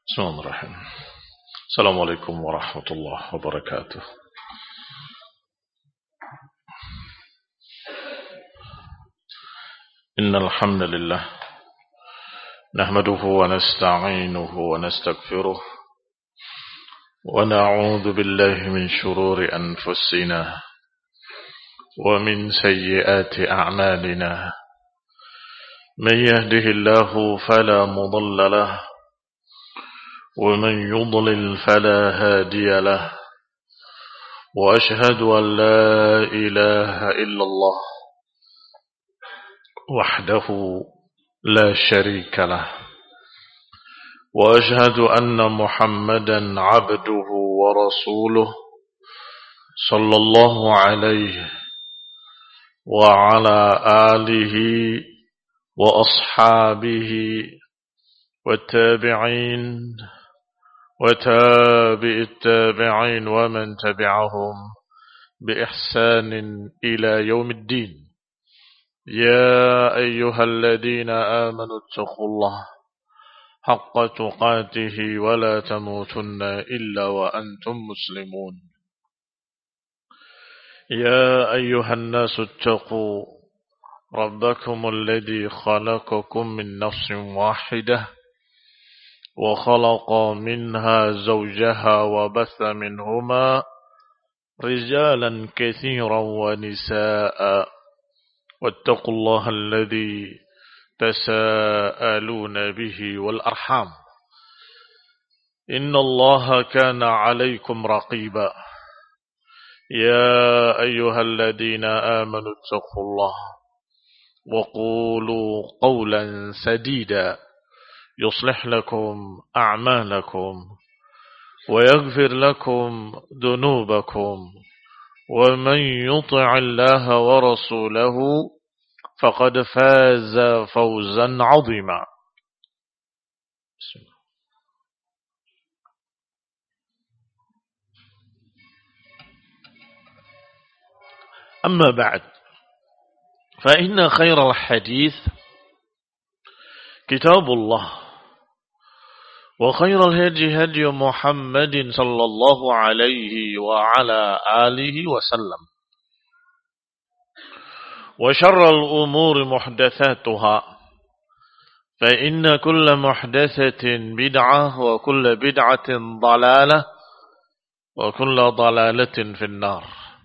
بسم الله الرحمن الرحيم. السلام عليكم ورحمة الله وبركاته. إن الحمد لله نحمده ونستعينه ونستغفره ونعوذ بالله من شرور أنفسنا ومن سيئات أعمالنا. من يهده الله فلا مضل له ومن يضلل فلا هادي له وأشهد أن لا إله إلا الله وحده لا شريك له وأشهد أن محمدا عبده ورسوله صلى الله عليه وعلى آله وأصحابه والتابعين وتابع التابعين ومن تبعهم بإحسان إلى يوم الدين. يا أيها الذين آمنوا اتقوا الله حق تقاته ولا تموتن إلا وأنتم مسلمون. يا أيها الناس اتقوا ربكم الذي خلقكم من نفس واحدة وخلق منها زوجها وبث منهما رجالا كثيرا ونساء واتقوا الله الذي تساءلون به والأرحام إن الله كان عليكم رقيبا. يا أيها الذين آمنوا اتقوا الله وقولوا قولا سديدا يصلح لكم أعمالكم ويغفر لكم ذنوبكم ومن يطع الله ورسوله فقد فاز فوزا عظيما. أما بعد فإن خير الحديث كتاب الله وخير الهدي هدي محمد صلى الله عليه وعلى آله وسلم وشر الأمور محدثاتها فإن كل محدثة بدعة وكل بدعة ضلالة وكل ضلالة في النار.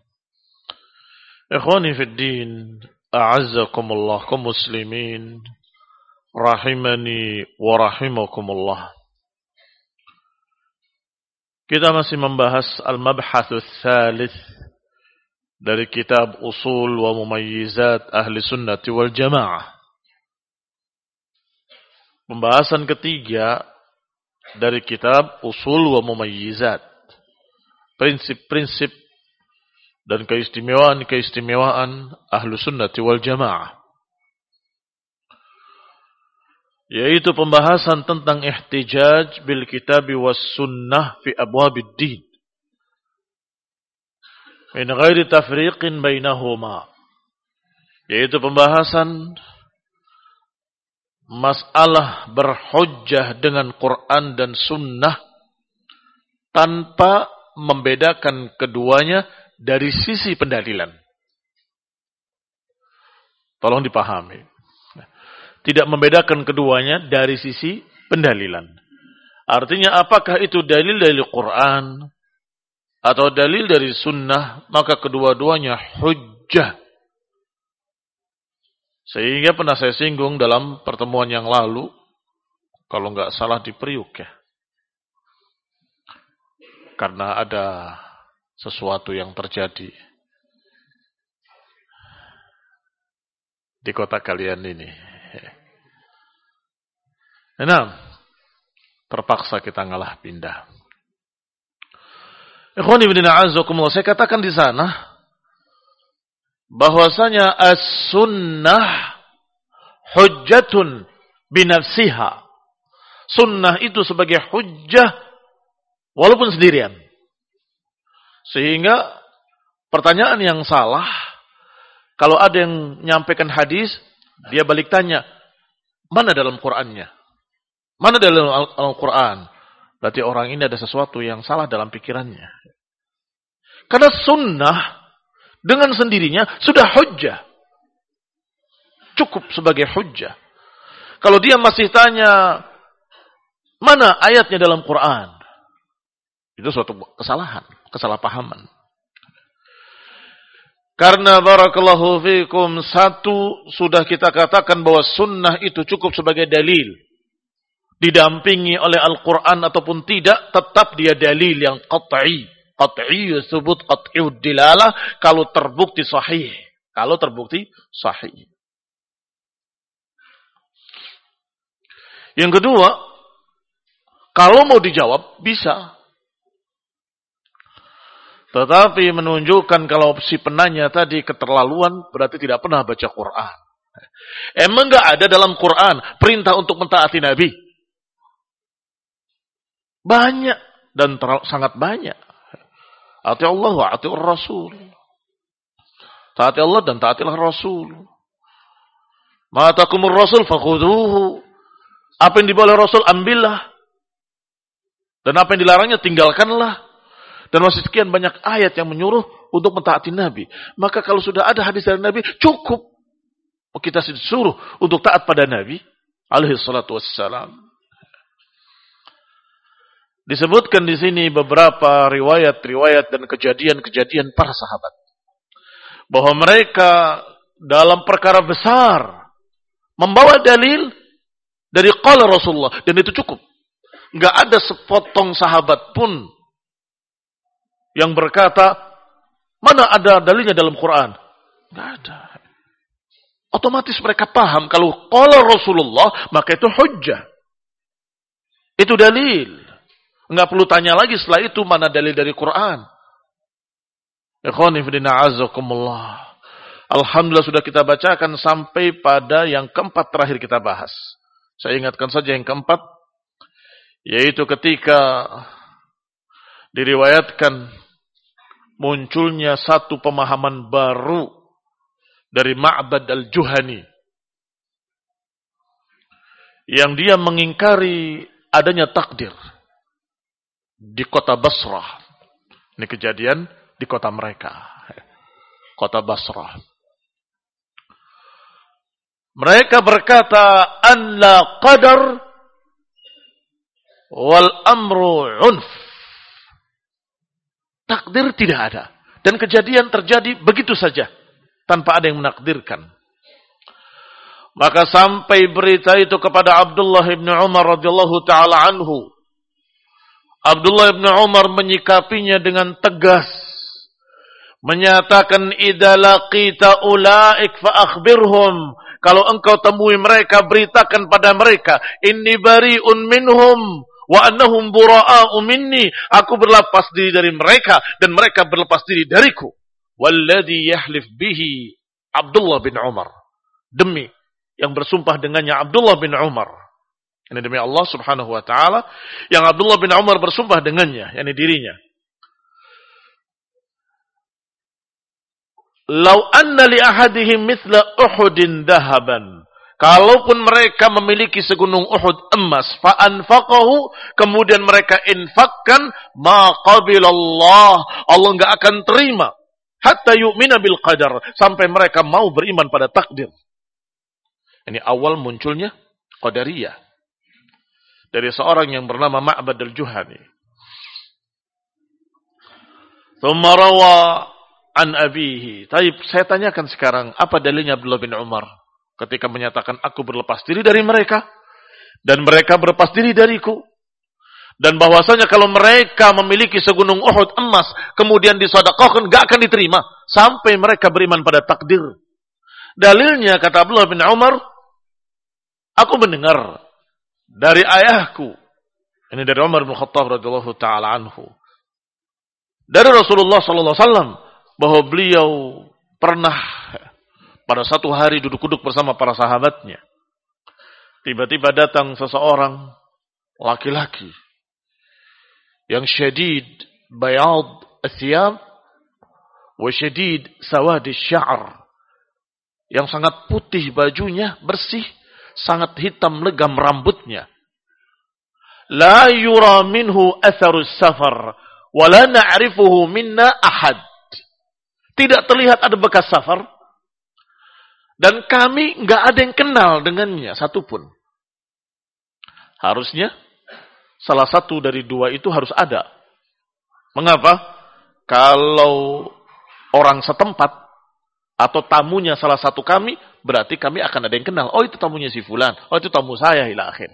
إخواني في الدين أعزكم الله كمسلمين rahimani wa rahimakumullah. Kita masih membahas al-mabhatsus tsalits dari kitab Usul wa Mumayyizat Ahli Sunnati wal Jamaah. Pembahasan ketiga dari kitab Usul wa Mumayyizat. Prinsip-prinsip dan keistimewaan-keistimewaan Ahli Sunnati wal Jamaah. Yaitu pembahasan tentang ihtijaj bil kitab was sunnah fi abwabid din min ghairi tafriqin bainahuma, yaitu pembahasan masalah berhujjah dengan Quran dan sunnah tanpa membedakan keduanya dari sisi pendalilan. Tolong dipahami. Tidak membedakan keduanya dari sisi pendalilan. Artinya apakah itu dalil dari Quran atau dalil dari sunnah, maka kedua-duanya hujjah. Sehingga pernah saya singgung dalam pertemuan yang lalu, kalau nggak salah di Priuk ya. Karena ada sesuatu yang terjadi di kota kalian ini. Nah, terpaksa kita ngalah pindah. Ikhwani fillah a'azzakumullah, saya katakan di sana bahwasanya as-sunnah hujjatun binafsiha. Sunnah itu sebagai hujjah walaupun sendirian. Sehingga pertanyaan yang salah, kalau ada yang menyampaikan hadis, dia balik tanya, mana dalam Qur'annya? Mana dalam Al-Quran? Berarti orang ini ada sesuatu yang salah dalam pikirannya. Karena sunnah dengan sendirinya sudah hujjah. Cukup sebagai hujjah. Kalau dia masih tanya, mana ayatnya dalam Quran? Itu suatu kesalahan, kesalahpahaman. Karena barakallahu fikum, satu sudah kita katakan bahwa sunnah itu cukup sebagai dalil. Didampingi oleh Al-Quran ataupun tidak, tetap dia dalil yang qat'i. Qat'i subut qat'iud dilalah kalau terbukti sahih. Kalau terbukti sahih. Yang kedua, kalau mau dijawab, bisa. Tetapi menunjukkan kalau si penanya tadi keterlaluan, berarti tidak pernah baca Quran. Emang enggak ada dalam Quran perintah untuk mentaati Nabi? Banyak dan sangat banyak. Ati Allah wa ati Rasul. Taati Allah dan taatilah Rasul. Ma atakumur Rasul fakhuduhu. Apa yang dibawa oleh Rasul ambillah. Dan apa yang dilarangnya tinggalkanlah. Dan masih sekian banyak ayat yang menyuruh untuk mentaati Nabi. Maka kalau sudah ada hadis dari Nabi, cukup kita disuruh untuk taat pada Nabi alaihi salatu wassalam. Disebutkan di sini beberapa riwayat-riwayat dan kejadian-kejadian para sahabat. Bahwa mereka dalam perkara besar membawa dalil dari qala Rasulullah. Dan itu cukup. Enggak ada sepotong sahabat pun yang berkata, mana ada dalilnya dalam Quran? Enggak ada. Otomatis mereka paham kalau qala Rasulullah, maka itu hujjah. Itu dalil. Enggak perlu tanya lagi setelah itu mana dalil dari Quran. Ikhwani fillah azakumullah. Alhamdulillah sudah kita bacakan sampai pada yang keempat terakhir kita bahas. Saya ingatkan saja yang keempat, yaitu ketika diriwayatkan munculnya satu pemahaman baru dari Ma'bad al-Juhani. Yang dia mengingkari adanya takdir. Di kota Basrah. Ini kejadian di kota mereka. Kota Basrah. Mereka berkata, an la qadar wal amru unf. Takdir tidak ada. Dan kejadian terjadi begitu saja. Tanpa ada yang menakdirkan. Maka sampai berita itu kepada Abdullah ibn Umar radhiyallahu ta'ala anhu. Abdullah bin Umar menyikapinya dengan tegas. Menyatakan, idza laqita ulaik fa akhbirhum. Kalau engkau temui mereka, beritakan pada mereka, inni bari'un minhum wa annahum bura'a'u minni. Aku berlepas diri dari mereka dan mereka berlepas diri dariku. Walladhi yahlif bihi Abdullah bin Umar. Demi yang bersumpah dengannya Abdullah bin Umar. Ini demi Allah subhanahu wa ta'ala. Yang Abdullah bin Umar bersumpah dengannya. Yakni dirinya. Lau anna li ahadihim mithla Uhudin dahaban. Kalaupun mereka memiliki segunung Uhud emas. Fa'anfaqahu. Kemudian mereka infakkan. Ma qabilallah. Allah enggak akan terima. Hatta yu'mina bil qadar. Sampai mereka mau beriman pada takdir. Ini awal munculnya Qadariyah. Dari seorang yang bernama Ma'bad al-Juhani. Thumma rawa an abihi. Taib, saya tanyakan sekarang, apa dalilnya Abdullah bin Umar ketika menyatakan aku berlepas diri dari mereka dan mereka berlepas diri dariku, dan bahwasanya kalau mereka memiliki segunung Uhud emas kemudian disedekahkan enggak akan diterima sampai mereka beriman pada takdir. Dalilnya, kata Abdullah bin Umar, aku mendengar dari ayahku. Ini dari Umar bin Khattab radhiyallahu taala anhu. Dari Rasulullah sallallahu alaihi wasallam bahwa beliau pernah pada satu hari duduk-duduk bersama para sahabatnya. Tiba-tiba datang seseorang laki-laki yang syadid bayad athiyab wa syadid sawad asy-sya'r. Yang sangat putih bajunya, bersih, sangat hitam legam rambutnya. la yura minhu atharus safar wa la na'rifuhu minna ahad. Tidak terlihat ada bekas safar dan kami enggak ada yang kenal dengannya satupun. Harusnya salah satu dari dua itu harus ada. Mengapa? Kalau orang setempat atau tamunya salah satu kami, berarti kami akan ada yang kenal. Oh, itu tamunya si fulan. Oh, itu tamu saya ila akhir.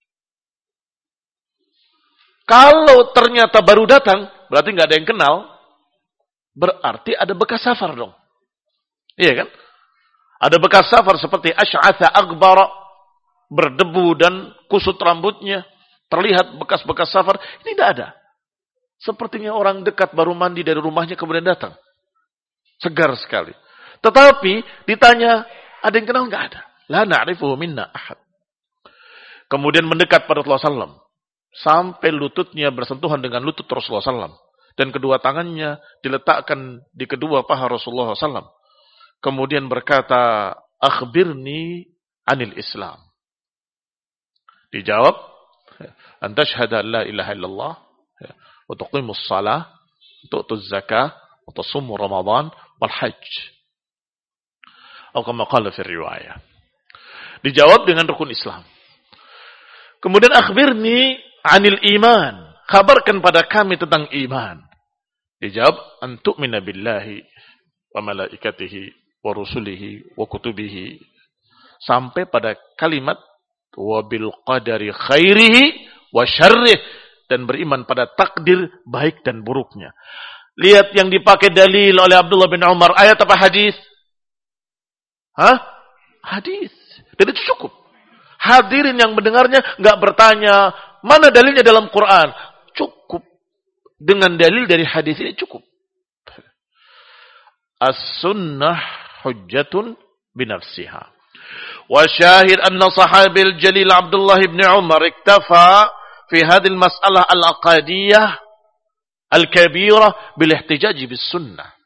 Kalau ternyata baru datang, berarti nggak ada yang kenal, berarti ada bekas safar dong. Iya kan? Ada bekas safar seperti asy'atha akbara, berdebu dan kusut rambutnya, terlihat bekas-bekas safar. Ini tidak ada. Sepertinya orang dekat baru mandi dari rumahnya kemudian datang. Segar sekali. Tetapi ditanya, ada yang kenal? Nggak ada. La na'rifuhu minna ahad. Kemudian mendekat pada Rasulullah SAW. Sampai lututnya bersentuhan dengan lutut Rasulullah SAW. Dan kedua tangannya diletakkan di kedua paha Rasulullah SAW. Kemudian berkata, akhbirni anil Islam. Dijawab, anta syahada la ilaha illallah, wa tuqimus salah, tu'tuz zakah, wa tasummu ramadan, wal hajj. Atau kama qala fi riwayah. Dijawab dengan rukun Islam. Kemudian akhbirni anil iman. Kabarkan pada kami tentang iman. Dijawab, antu'mina billahi wa malaikatihi wa rusulihi wa kutubihi. Sampai pada kalimat wa bil qadari khairihi wa syarrih. Dan beriman pada takdir baik dan buruknya. Lihat yang dipakai dalil oleh Abdullah bin Umar. Ayat apa hadis? Hadis. Dan itu cukup. Hadirin yang mendengarnya nggak bertanya mana dalilnya dalam Quran. Cukup dengan dalil dari hadis ini cukup. As-sunnah hujjatun binafsiha. Wa syahid anna sahabil jalil Abdullah bin Umar iktafa fi hadhihi al-mas'alah al-aqadiyah al-kabirah bil ihtijaj bis sunnah.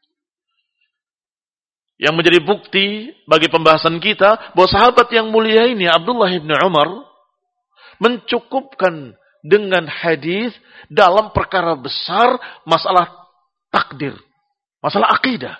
Yang menjadi bukti bagi pembahasan kita bahwa sahabat yang mulia ini Abdullah bin Umar mencukupkan dengan hadis dalam perkara besar masalah takdir, masalah akidah.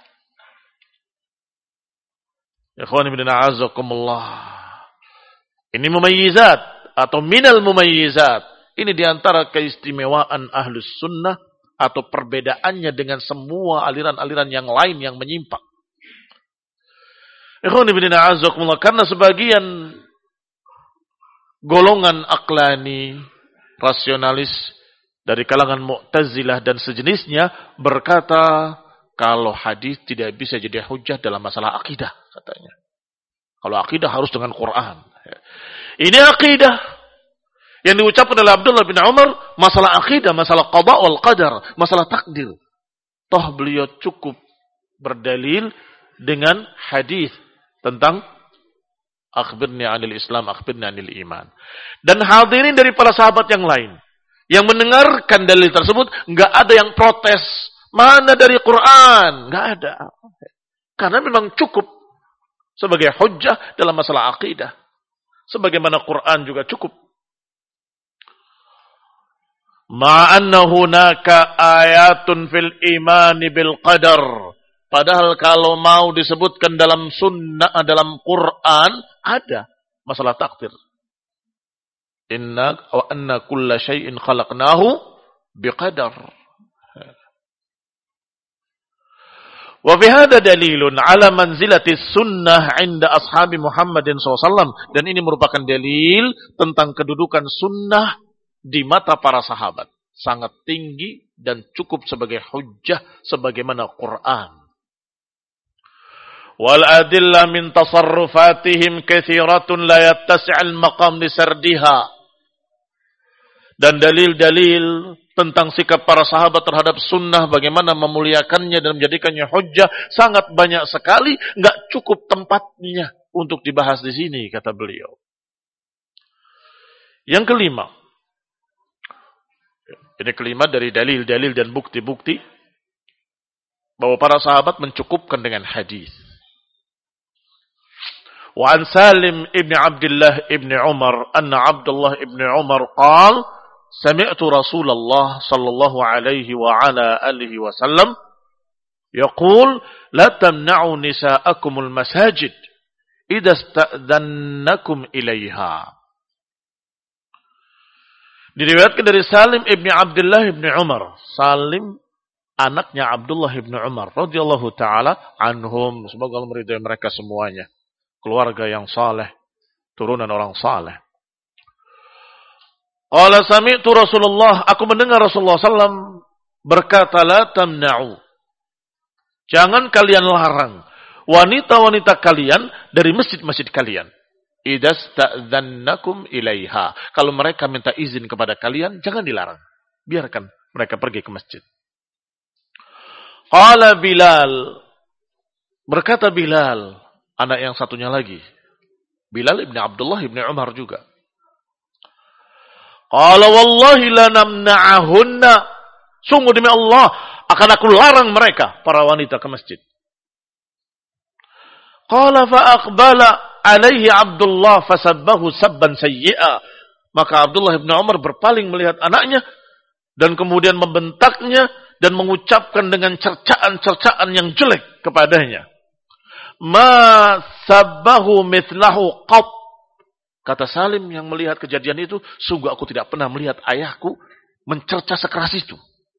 Ikhwani bin a'azakumullah. Ini mumayyizat atau minal mumayyizat. Ini diantara keistimewaan ahlus sunnah atau perbedaannya dengan semua aliran-aliran yang lain yang menyimpang. Ikhwani bin a'azakumullah, karena sebagian golongan aklani, rasionalis dari kalangan Mu'tazilah dan sejenisnya berkata kalau hadis tidak bisa jadi hujjah dalam masalah akidah katanya. Kalau akidah harus dengan Quran. Ini akidah yang diucapkan oleh Abdullah bin Umar, masalah akidah, masalah qada wal qadar, masalah takdir. Toh beliau cukup berdalil dengan hadis tentang akhbirni anil Islam, akhbirni anil iman. Dan hadirin dari para sahabat yang lain yang mendengarkan dalil tersebut, enggak ada yang protes. Mana dari Quran? Enggak ada. Karena memang cukup sebagai hujjah dalam masalah akidah. Sebagaimana Quran juga cukup. Ma'anna hunaka ayatun fil imani bil qadar. Padahal kalau mau disebutkan dalam sunnah, dalam Quran, ada masalah takdir. Inna wa anna kulla syai'in khalaqnahu biqadar. Wa fi hadha dalilun ala manzilati sunnah 'inda ashabi Muhammadin SAW. Dan ini merupakan dalil tentang kedudukan sunnah di mata para sahabat. Sangat tinggi dan cukup sebagai hujjah sebagaimana Quran. Wal adillah min tasarrufatihim katsiratun la yattasi'ul maqam li sardiha. Dan dalil-dalil tentang sikap para sahabat terhadap sunnah, bagaimana memuliakannya dan menjadikannya hujjah, sangat banyak sekali, enggak cukup tempatnya untuk dibahas di sini, kata beliau. Yang kelima, ini kelima dari dalil-dalil dan bukti-bukti bahwa para sahabat mencukupkan dengan hadis. Wa an Salim ibn Abdullah ibn Umar anna Abdullah ibn Umar qala sami'tu Rasulullah sallallahu alaihi wa ala alihi wasallam yaqul la tamna'u nisa'akumul masajid idza sta'dhannakum ilaiha. Diriwayatkan dari Salim ibni Abdullah ibni Umar. Salim anaknya Abdullah ibni Umar radhiyallahu taala anhum. Semoga Allah meridai mereka semuanya. Keluarga yang saleh, turunan orang saleh. Qala sami'tu Rasulullah, aku mendengar Rasulullah sallam berkata, la tamna'u. Jangan kalian larang wanita-wanita kalian dari masjid-masjid kalian. Idza sta'dzannakum ilaiha. Kalau mereka minta izin kepada kalian, jangan dilarang. Biarkan mereka pergi ke masjid. Qala Bilal. Berkata Bilal, anak yang satunya lagi. Bilal ibn Abdullah ibn Umar juga. Qala wallahi lanamna'ahunna. Sungguh demi Allah, akan aku larang mereka, para wanita, ke masjid. Qala fa'aqbala alaihi Abdullah fasabbahu sabban sayyi'a. Maka Abdullah bin Umar berpaling melihat anaknya dan kemudian membentaknya dan mengucapkan dengan cercaan-cercaan yang jelek kepadanya. Ma sabbahu mithlahu qat. Kata Salim yang melihat kejadian itu, sungguh aku tidak pernah melihat ayahku mencerca sekeras itu.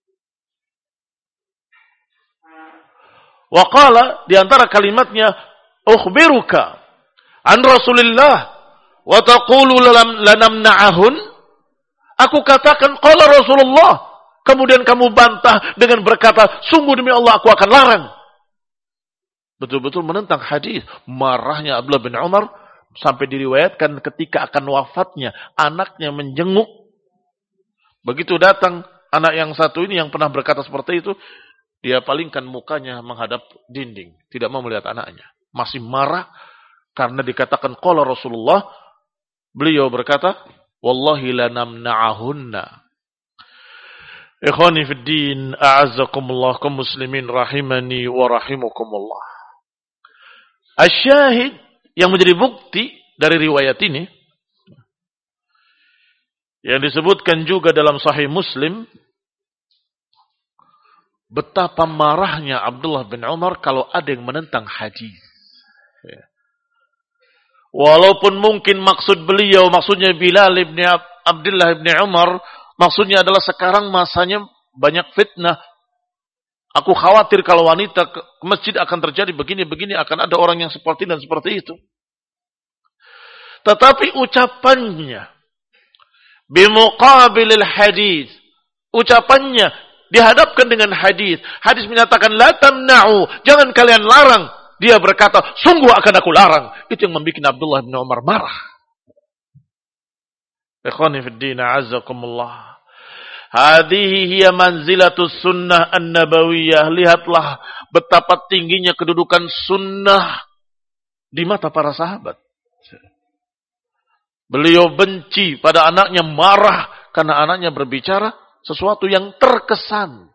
Wa qala, di antara kalimatnya, ukhbiruka an Rasulillah wa taqulu lanamna'ahun. Aku katakan qala Rasulullah, kemudian kamu bantah dengan berkata sungguh demi Allah aku akan larang. Betul-betul menentang hadis. Marahnya Abdullah bin Umar sampai diriwayatkan ketika akan wafatnya anaknya menjenguk. Begitu datang anak yang satu ini yang pernah berkata seperti itu, dia palingkan mukanya menghadap dinding, tidak mau melihat anaknya. Masih marah karena dikatakan qala Rasulullah, beliau berkata, wallahi lanamna'ahunna. Ikhwani fid din, a'azzakumullah, kaum muslimin rahimani wa rahimakumullah. Asyahid yang menjadi bukti dari riwayat ini yang disebutkan juga dalam Sahih Muslim, betapa marahnya Abdullah bin Umar kalau ada yang menentang hadis. Walaupun mungkin maksud beliau, maksudnya Bilal ibn Abdullah ibn Umar, maksudnya adalah sekarang masanya banyak fitnah. Aku khawatir kalau wanita ke masjid akan terjadi begini-begini, akan ada orang yang seperti dan seperti itu. Tetapi ucapannya, bimuqabilil hadis, ucapannya dihadapkan dengan hadis. Hadis menyatakan la tamna'u, jangan kalian larang. Dia berkata, sungguh akan aku larang. Itu yang membuat Abdullah bin Umar marah. Ikhwani fid din, a'azzakumullah. Hadhihi hiya manzilatus sunnah an-nabawiyah. Lihatlah betapa tingginya kedudukan sunnah di mata para sahabat. Beliau benci pada anaknya, marah karena anaknya berbicara sesuatu yang terkesan.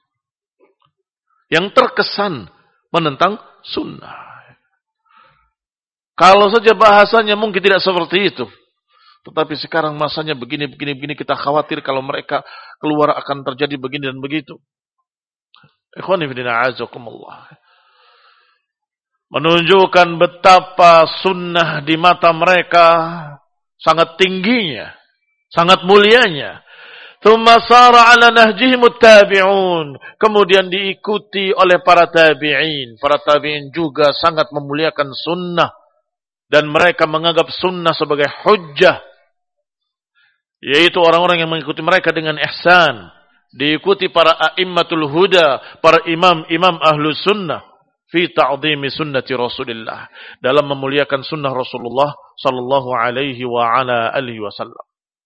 Yang terkesan menentang sunnah. Kalau saja bahasanya mungkin tidak seperti itu. Tetapi sekarang masanya begini, kita khawatir kalau mereka keluar akan terjadi begini dan begitu. Ikhwani fillah azakumullah. Menunjukkan betapa sunnah di mata mereka sangat tingginya, sangat mulianya. Tsumma sara ala nahjihim at-tabi'un. Kemudian diikuti oleh para tabi'in. Para tabi'in juga sangat memuliakan sunnah. Dan mereka menganggap sunnah sebagai hujjah. Yaitu orang-orang yang mengikuti mereka dengan ihsan. Diikuti para a'immatul huda, para imam-imam ahlus sunnah. Fi ta'zimi sunnati Rasulillah. Dalam memuliakan sunnah Rasulullah sallallahu alaihi wa ala alihi wasallam.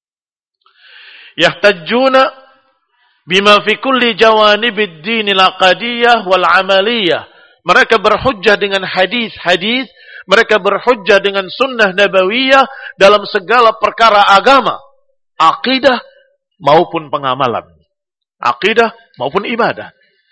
Yahtajjuna bima fi kulli jawanibid dinil aqadiyah wal amaliyah. Mereka berhujjah dengan hadis-hadis, mereka berhujjah dengan sunnah nabawiyah dalam segala perkara agama, akidah maupun pengamalan, akidah maupun ibadah.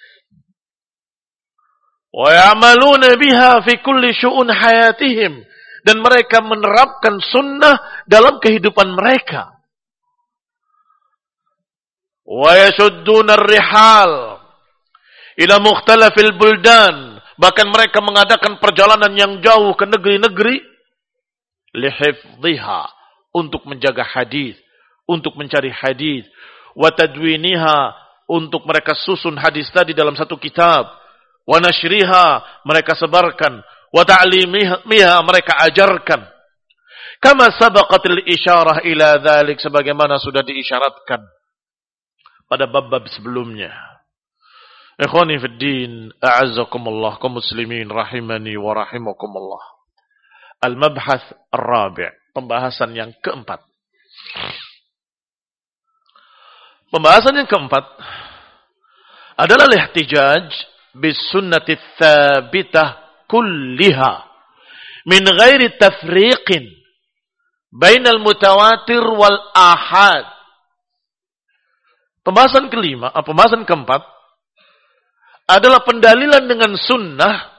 Wa ya'maluna biha fi kulli syu'un hayatihim, dan mereka menerapkan sunnah dalam kehidupan mereka. wa yasudduna ar-rihal ila mukhtalafil buldan, bahkan mereka mengadakan perjalanan yang jauh ke negeri-negeri lihifdhiha, untuk menjaga hadis, untuk mencari hadis, wa tadwiniha, untuk mereka susun hadis tadi dalam satu kitab, wa nashriha, mereka sebarkan, wa ta'limiha, mereka ajarkan. Kama sabaqatil isyarah ila dzalik, sebagaimana sudah diisyaratkan pada bab-bab sebelumnya. Ikhwani fid din, a'azzakumullah, kaum muslimin rahimani wa rahimakumullah. Al-mabhath ar-rabi', pembahasan yang keempat. Pembahasan yang keempat adalah al-ihtijaj bis sunnati tsabitah kulliha min ghairi tafriqin bainal mutawatir wal ahad. Pembahasan keempat adalah pendalilan dengan sunnah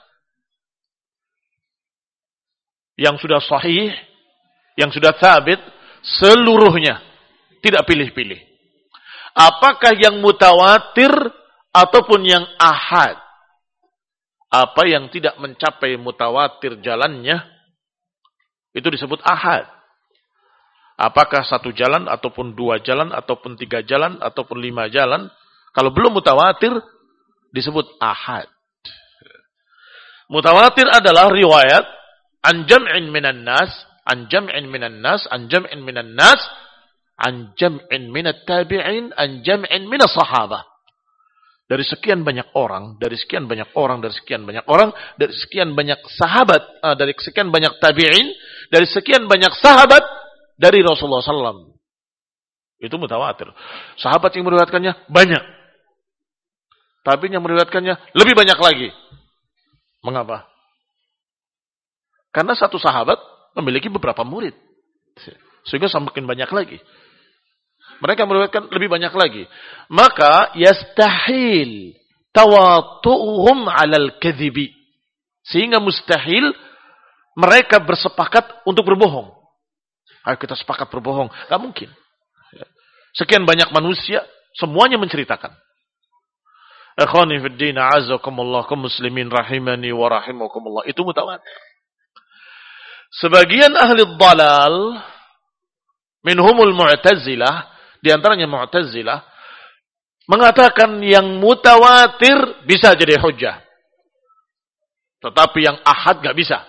yang sudah sahih, yang sudah tsabit seluruhnya, tidak pilih-pilih. Apakah yang mutawatir ataupun yang ahad? Apa yang tidak mencapai mutawatir jalannya, itu disebut ahad. Apakah 1 jalan, ataupun 2 jalan, ataupun 3 jalan, ataupun 5 jalan, kalau belum mutawatir, disebut ahad. Mutawatir adalah riwayat an jam'in minan nas, an jam'in minan nas, an jam'in minan nas, an jam'in minat tabi'in, an jam'in minas sahabah. Dari sekian banyak orang, dari sekian banyak orang, dari sekian banyak orang, dari sekian banyak sahabat, dari sekian banyak tabi'in, dari sekian banyak sahabat, dari Rasulullah SAW. Itu mutawatir. Sahabat yang meriwayatkannya banyak. Tabi'in yang meriwayatkannya lebih banyak lagi. Mengapa? Karena satu sahabat memiliki beberapa murid. Sehingga semakin banyak lagi. Mereka meriwayatkan lebih banyak lagi. Maka yastahil tawatu'uhum 'alal kadhibi. Sehingga mustahil mereka bersepakat untuk berbohong. Ayo kita sepakat berbohong. Gak mungkin. Sekian banyak manusia, semuanya menceritakan. Akhwani fid din, a'azzakumullah, kaum muslimin rahimani wa rahimakumullah. Itu mutawatir. Sebagian ahli dhalal minhumul mu'tazilah, di antaranya mu'tazilah, mengatakan yang mutawatir bisa jadi hujjah. Tetapi yang ahad gak bisa.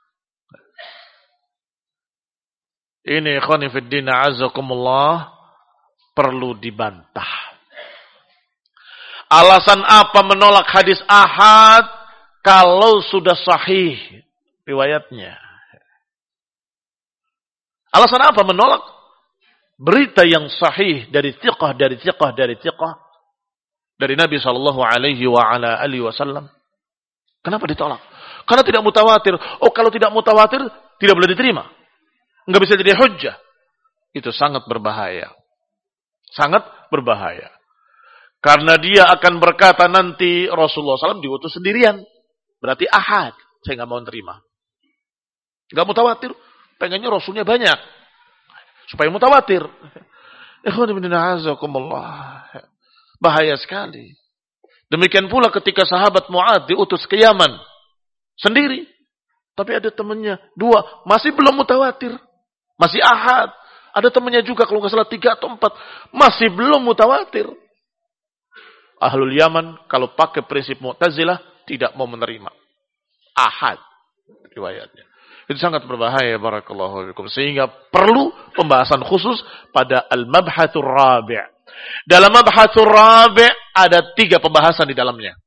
Ini ikhwani fid din, a'azzakumullah, perlu dibantah. Alasan apa menolak hadis ahad kalau sudah sahih riwayatnya? Alasan apa menolak berita yang sahih dari thiqah, dari Nabi sallallahu alaihi wa ala alihi wasallam? Kenapa ditolak? Karena tidak mutawatir. Oh, kalau tidak mutawatir tidak boleh diterima. Enggak bisa jadi hujjah. Itu sangat berbahaya. Sangat berbahaya. Karena dia akan berkata nanti Rasulullah SAW diutus sendirian. Berarti ahad. Saya nggak mau terima. Nggak mutawatir. Pengennya Rasulnya banyak. Supaya mutawatir. Bahaya sekali. Demikian pula ketika sahabat Mu'adz diutus ke Yaman. Sendiri. Tapi ada temannya 2. Masih belum mutawatir. Masih ahad. Ada temannya juga kalau nggak salah 3 atau 4. Masih belum mutawatir. Ahlul Yaman kalau pakai prinsip Mu'tazilah tidak mau menerima ahad riwayatnya. Itu sangat berbahaya, barakallahu fikum. Sehingga perlu pembahasan khusus pada al-mabhatsur rabi'. Dalam mabhatsur rabi' ada 3 pembahasan di dalamnya.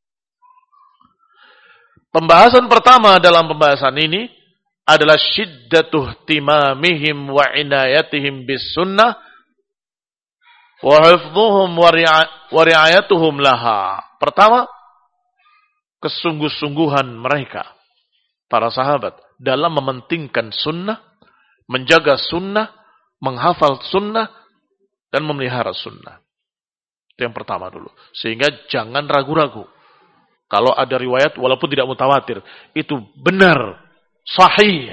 Pembahasan pertama dalam pembahasan ini adalah syiddatuh timamihim wa inayatihim bis sunnah wa hifdhuhum wa ri'ayatuhum laha. Pertama, kesungguh-sungguhan mereka, para sahabat, dalam mementingkan sunnah, menjaga sunnah, menghafal sunnah, dan memelihara sunnah. Itu yang pertama dulu. Sehingga jangan ragu-ragu. Kalau ada riwayat, walaupun tidak mutawatir, itu benar, sahih.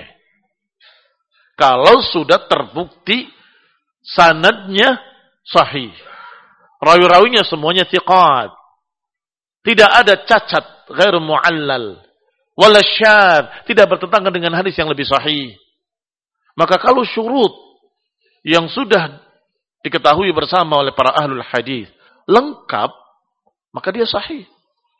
Kalau sudah terbukti sanadnya sahih. Rawi-rawinya semuanya thiqat. Tidak ada cacat, ghairu mu'allal. Wala syadz, tidak bertentangan dengan hadis yang lebih sahih. Maka kalau syurut yang sudah diketahui bersama oleh para ahlul hadis lengkap, maka dia sahih.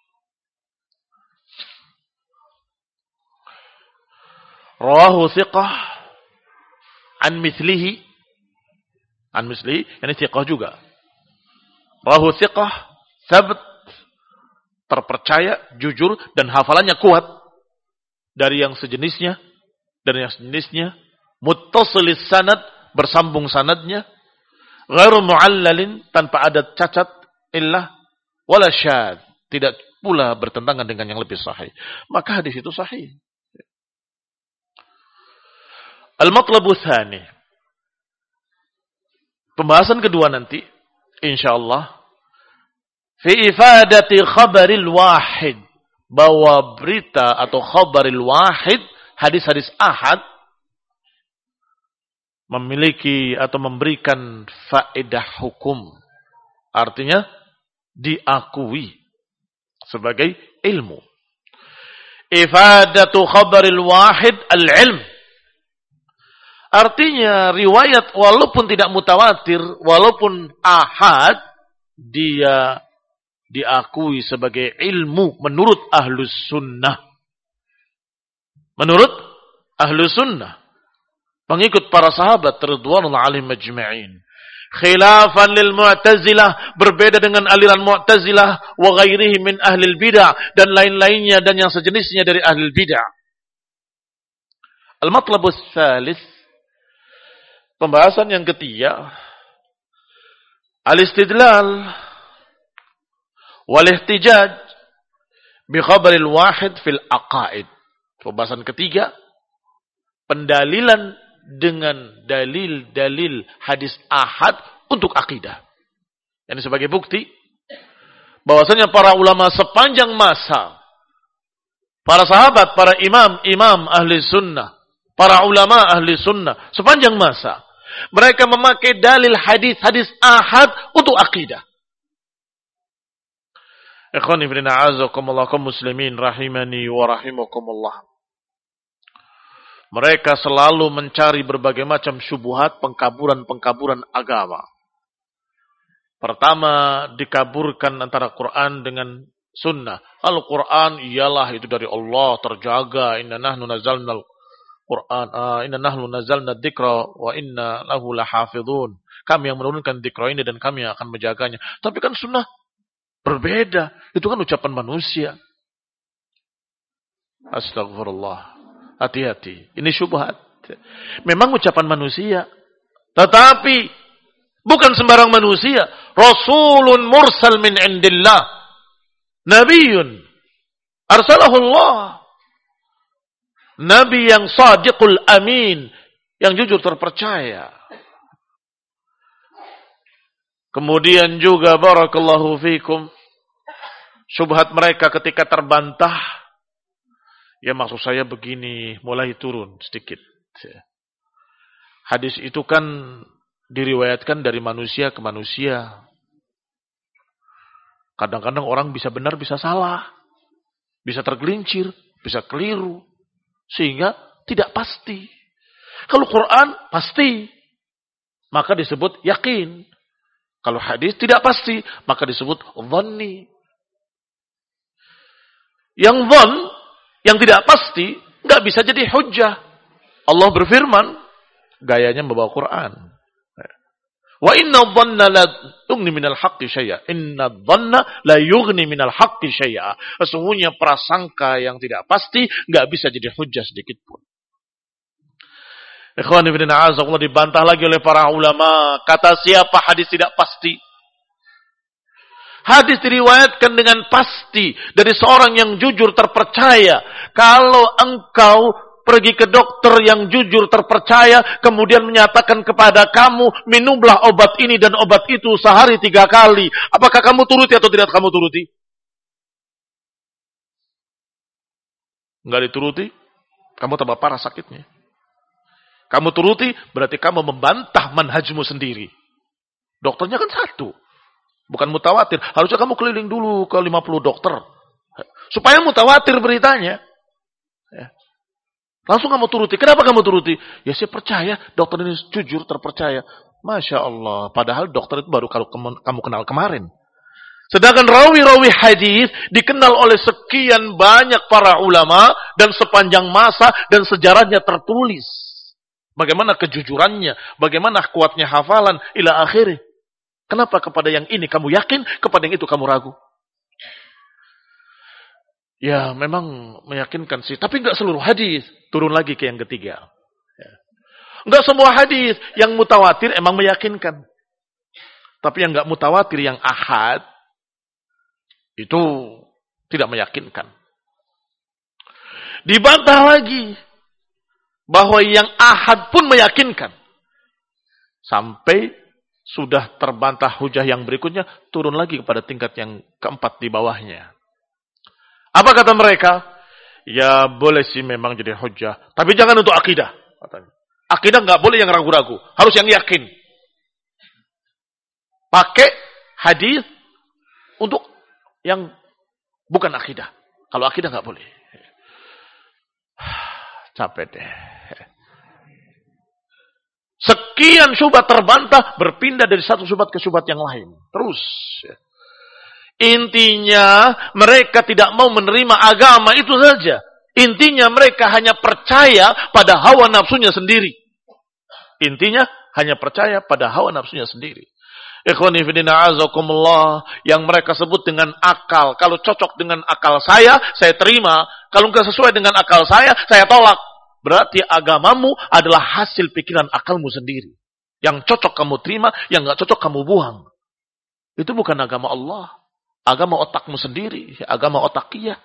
Rawahu thiqah an mithlihi, yani thiqah juga. Rawahu thiqah, thabt, terpercaya, jujur, dan hafalannya kuat dari yang sejenisnya, dan yang sejenisnya, muttasilis sanad, bersambung sanadnya, ghairu mu'allalin, tanpa ada cacat, illah, wala syadz, tidak pula bertentangan dengan yang lebih sahih. Maka hadis itu sahih. Al-matlabu tsani. Pembahasan kedua nanti, insyaallah, fi ifadati khabaril wahid, bahwa berita atau khabaril wahid, hadis-hadis ahad, memiliki atau memberikan faedah hukum. Artinya diakui sebagai ilmu. Ifadatu khabaril wahid al-ilm. Artinya riwayat walaupun tidak mutawatir, walaupun ahad, dia diakui sebagai ilmu menurut ahlus sunnah. Menurut ahlus sunnah, pengikut para sahabat ridwanullah alaihim ajma'in. Khilafan lil Mu'tazilah, berbeda dengan aliran Mu'tazilah wa ghairihi min ahlil bid'ah, dan lain-lainnya dan yang sejenisnya dari ahlil bid'ah. Al-matlabus tsalits, pembahasan yang ketiga, al-istidlal wal ihtijaj bi khabaril wahid fil aqaid. Pembahasan ketiga, pendalilan dengan dalil-dalil hadis ahad untuk akidah. Ini sebagai bukti bahwasanya para ulama sepanjang masa, para sahabat, para imam ahli sunnah, para ulama ahli sunnah sepanjang masa, mereka memakai dalil hadis ahad untuk akidah. Ikhwan ibn a'azakumullah kaum muslimin rahimani wa rahimakumullah. Mereka selalu mencari berbagai macam syubhat, pengkaburan agama. Pertama, dikaburkan antara Quran dengan sunnah. Al-Quran ialah itu dari Allah, terjaga. Inna nahnu nazalna al-Quran, inna nahnu nazalna dzikra wa inna lahu lahafidhun. Kami yang menurunkan dzikra ini dan kami yang akan menjaganya. Tapi kan sunnah berbeda. Itu kan ucapan manusia. Astagfirullah. Hati-hati. Ini syubhat. Memang ucapan manusia. Tetapi bukan sembarang manusia. Rasulun mursal min indillah. Nabiyun. Arsalahullah. Nabi yang sadiqul amin. Yang jujur terpercaya. Kemudian juga barakallahu fikum. Syubhat mereka ketika terbantah. Ya maksud saya begini, mulai turun sedikit. Hadis itu kan diriwayatkan dari manusia ke manusia. Kadang-kadang orang bisa benar, bisa salah. Bisa tergelincir, bisa keliru. Sehingga tidak pasti. Kalau Quran pasti, maka disebut yakin. Kalau hadis tidak pasti, maka disebut dhanni. Yang dhann, yang tidak pasti, nggak bisa jadi hujjah. Allah berfirman, gayanya membawa Quran. Wa inna dhanna la yughni minal haqqi syai'a. Inna dhanna la yughni minal haqqi syai'a. Sesungguhnya prasangka yang tidak pasti nggak bisa jadi hujjah sedikit pun. Ikhwan ibn a'azakullah, dibantah lagi oleh para ulama. Kata siapa hadis tidak pasti? Hadis diriwayatkan dengan pasti dari seorang yang jujur terpercaya. Kalau engkau pergi ke dokter yang jujur terpercaya, kemudian menyatakan kepada kamu, minumlah obat ini dan obat itu sehari 3 kali. Apakah kamu turuti atau tidak kamu turuti? Enggak dituruti, kamu tambah parah sakitnya. Kamu turuti, berarti kamu membantah manhajmu sendiri. Dokternya kan satu. Bukan mutawatir. Harusnya kamu keliling dulu ke 50 dokter. Supaya mutawatir beritanya. Ya. Langsung kamu turuti. Kenapa kamu turuti? Ya saya percaya dokter ini jujur, terpercaya. Masya Allah. Padahal dokter itu baru kalau kamu kenal kemarin. Sedangkan rawi-rawi hadis dikenal oleh sekian banyak para ulama dan sepanjang masa dan sejarahnya tertulis. Bagaimana kejujurannya, bagaimana kuatnya hafalan ila akhirih. Kenapa kepada yang ini kamu yakin, kepada yang itu kamu ragu? Ya memang meyakinkan sih, tapi enggak seluruh hadis. Turun lagi ke yang ketiga. Enggak semua hadis yang mutawatir emang meyakinkan. Tapi yang enggak mutawatir, yang ahad, itu tidak meyakinkan. Dibantah lagi bahwa yang ahad pun meyakinkan. Sampai sudah terbantah hujah yang berikutnya, turun lagi kepada tingkat yang keempat di bawahnya. Apa kata mereka? Ya boleh sih memang jadi hujah, tapi jangan untuk akidah. Katanya. Akidah nggak boleh yang ragu-ragu, harus yang yakin. Pakai hadis untuk yang bukan akidah. Kalau akidah nggak boleh. Capek deh. Sekian syubhat terbantah, berpindah dari satu syubhat ke syubhat yang lain. Terus. Intinya mereka tidak mau menerima agama itu saja. Intinya mereka hanya percaya pada hawa nafsunya sendiri. Intinya hanya percaya pada hawa nafsunya sendiri. Ikhwani fillah azakumullah, yang mereka sebut dengan akal. Kalau cocok dengan akal saya terima. Kalau enggak sesuai dengan akal saya tolak. Berarti agamamu adalah hasil pikiran akalmu sendiri. Yang cocok kamu terima, yang enggak cocok kamu buang. Itu bukan agama Allah. Agama otakmu sendiri, agama otakiyah.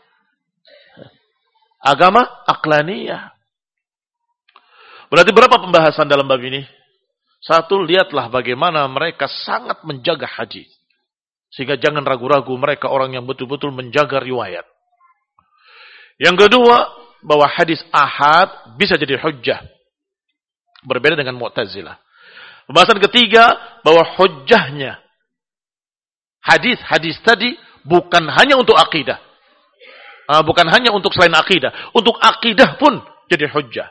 Agama aklaniyah. Berarti berapa pembahasan dalam bab ini? Satu, lihatlah bagaimana mereka sangat menjaga hadis. Sehingga jangan ragu-ragu, mereka orang yang betul-betul menjaga riwayat. Yang kedua, bahwa hadis ahad bisa jadi hujjah. Berbeda dengan Mu'tazilah. Pembahasan ketiga, bahwa hujjahnya hadis tadi bukan hanya untuk akidah. Bukan hanya untuk selain akidah. Untuk akidah pun jadi hujjah.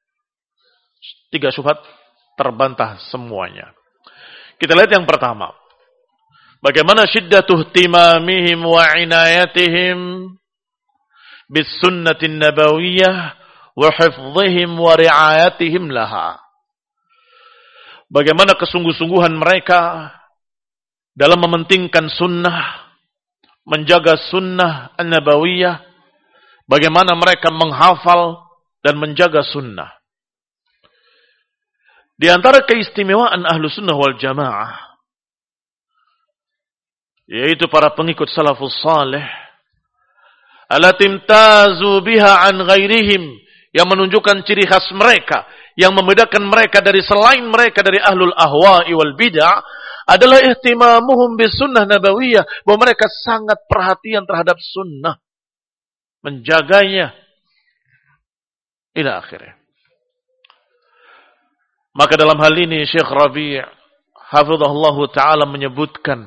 3 syubhat terbantah semuanya. Kita lihat yang pertama. Bagaimana syiddatuh timamihim wa inayatihim bis sunnatin nabawiyah wa hifdhihim wa riayatihim laha. Bagaimana kesungguh-sungguhan mereka dalam mementingkan sunnah, menjaga sunnah an-nabawiyah, bagaimana mereka menghafal dan menjaga sunnah. Di antara keistimewaan ahlu sunnah wal jamaah, yaitu para pengikut salafus salih, alatimtazu biha an ghairihim, yang menunjukkan ciri khas mereka, yang membedakan mereka dari selain mereka dari ahlul ahwa'i wal bid'ah, adalah ihtimamuhum bis sunnah nabawiyah, bahwa mereka sangat perhatian terhadap sunnah, menjaganya ila akhirnya. Maka dalam hal ini Syekh Rabi' hafizahullah ta'ala menyebutkan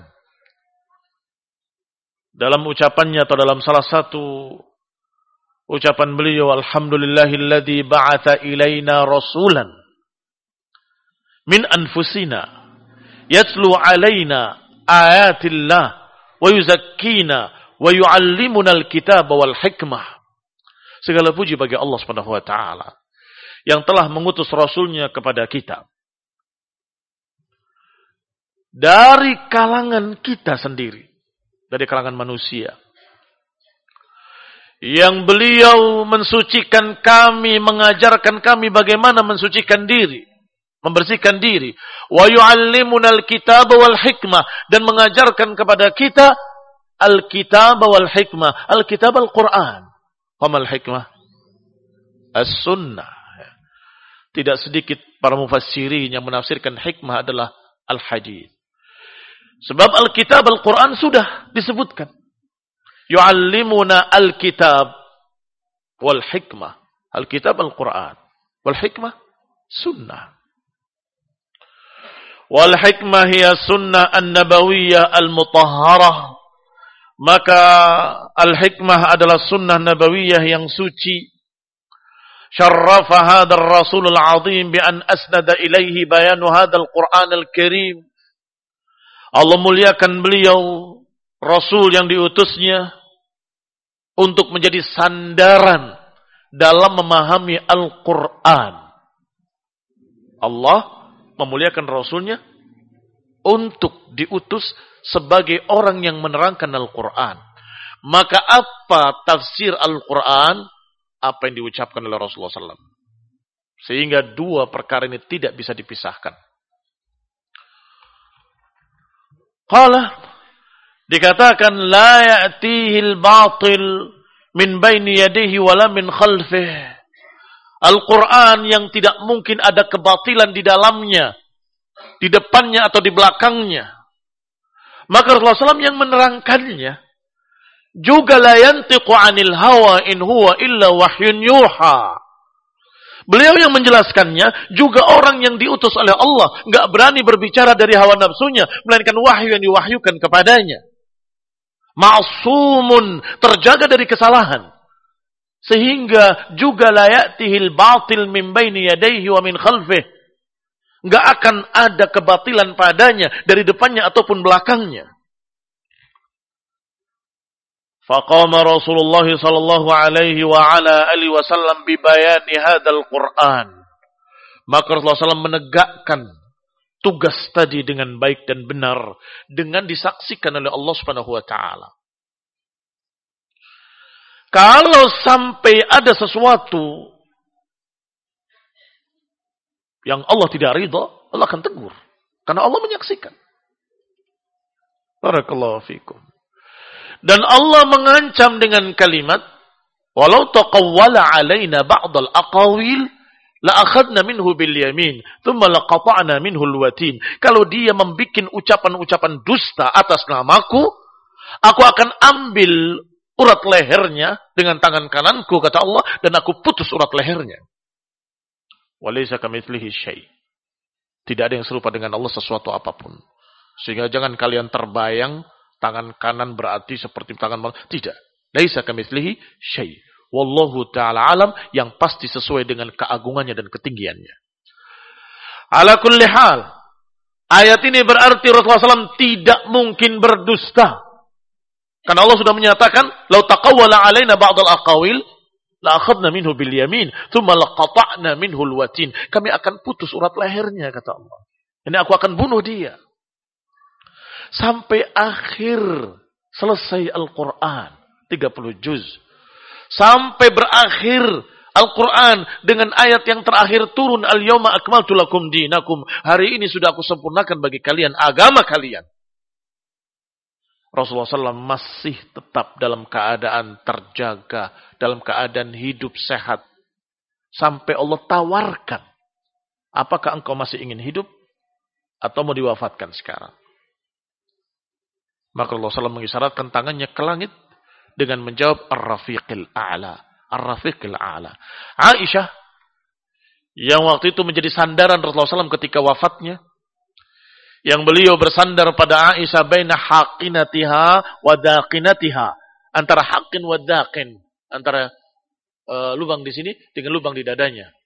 dalam ucapannya atau dalam salah satu ucapan beliau, alhamdulillahilladzi ba'atha ilaina rasulan min anfusina yatlu alaina ayatillah wa yuzakkina wa yuallimuna alkitab wal hikmah. Segala puji bagi Allah Subhanahu wa taala yang telah mengutus rasulnya kepada kita dari kalangan kita sendiri, dari kalangan manusia, yang beliau mensucikan kami, mengajarkan kami bagaimana mensucikan diri, membersihkan diri, wa yu'allimuna al-kitab wal hikmah, dan mengajarkan kepada kita al-kitab wal hikmah, al-kitab al-Quran, wa mal hikmah as-sunnah. Tidak sedikit para mufassirin yang menafsirkan hikmah adalah al-hadis. Sebab al-kitab al-Quran sudah disebutkan. Yu'allimuna al-kitab wal hikmah. Al-kitab al-Quran wal hikmah sunnah. Wal hikmah hiya sunnah an-nabawiyah al-mutahharah. Maka al-hikmah adalah sunnah nabawiyah yang suci. Syarrafa hadzal rasulul azim bi an asnada ilaihi bayanu hadzal Qur'anil karim. Allah muliakan beliau, Rasul yang diutusnya, untuk menjadi sandaran dalam memahami Al-Quran. Allah memuliakan Rasulnya untuk diutus sebagai orang yang menerangkan Al-Quran. Maka apa tafsir Al-Quran? Apa yang diucapkan oleh Rasulullah SAW. Sehingga dua perkara ini tidak bisa dipisahkan. Qala, dikatakan la ya'tihil batil min baini yadihi wala min khalfih. Al-Quran yang tidak mungkin ada kebatilan di dalamnya, di depannya atau di belakangnya. Maka Rasulullah SAW yang menerangkannya juga la yantiqu 'anil hawa in huwa illa wahyun yuha. Beliau yang menjelaskannya juga orang yang diutus oleh Allah, enggak berani berbicara dari hawa nafsunya, melainkan wahyu yang diwahyukan kepadanya. Ma'sumun, terjaga dari kesalahan. Sehingga juga la ya'tihil batil min baini yadayhi wa min khalfih. Enggak akan ada kebatilan padanya dari depannya ataupun belakangnya. Faqama Rasulullah sallallahu alaihi wa ala alihi wasallam bi bayani hadzal Qur'an. Maka Rasulullah SAW menegakkan tugas tadi dengan baik dan benar dengan disaksikan oleh Allah Subhanahu wa taala. Kalau sampai ada sesuatu yang Allah tidak ridha, Allah akan tegur. Karena Allah menyaksikan. Barakallahu fikum. Dan Allah mengancam dengan kalimat, walau taqawwala alaina ba'dal aqawil la akhadna minhu bil yamin thumma laqata'na minhu al watin. Kalau dia membikin ucapan-ucapan dusta atas namaku, aku akan ambil urat lehernya dengan tangan kananku, kata Allah, dan aku putus urat lehernya. Walaysa kamitslihi syai'. Tidak ada yang serupa dengan Allah sesuatu apapun. Sehingga jangan kalian terbayang tangan kanan berarti seperti tangan manusia. Tidak. Laisa kamitslihi syai'. Wallahu ta'ala alam, yang pasti sesuai dengan keagungannya dan ketinggiannya. Ala kulli hal, ayat ini berarti Rasulullah SAW tidak mungkin berdusta. Karena Allah sudah menyatakan, "Lau taqawwala 'alaina ba'dal aqawil la akhadna minhu bil yamin, tsumma laqata'na minhu al watin." Kami akan putus urat lehernya, kata Allah. Ini aku akan bunuh dia. Sampai akhir selesai Al-Quran 30 juz. Sampai berakhir Al-Quran dengan ayat yang terakhir turun, al-yawma akmaltu lakum dinakum. Hari ini sudah aku sempurnakan bagi kalian agama kalian. Rasulullah SAW masih tetap dalam keadaan terjaga, dalam keadaan hidup sehat. Sampai Allah tawarkan, apakah engkau masih ingin hidup atau mau diwafatkan sekarang? Maka Allah SAW mengisyaratkan tangannya ke langit dengan menjawab Ar-Rafiqil A'la. Ar-Rafiqil A'la. Aisyah yang waktu itu menjadi sandaran Rasulullah SAW ketika wafatnya, yang beliau bersandar pada Aisyah baina haqinatiha wa daqinatiha, antara haqin wa daqin, antara lubang di sini dengan lubang di dadanya.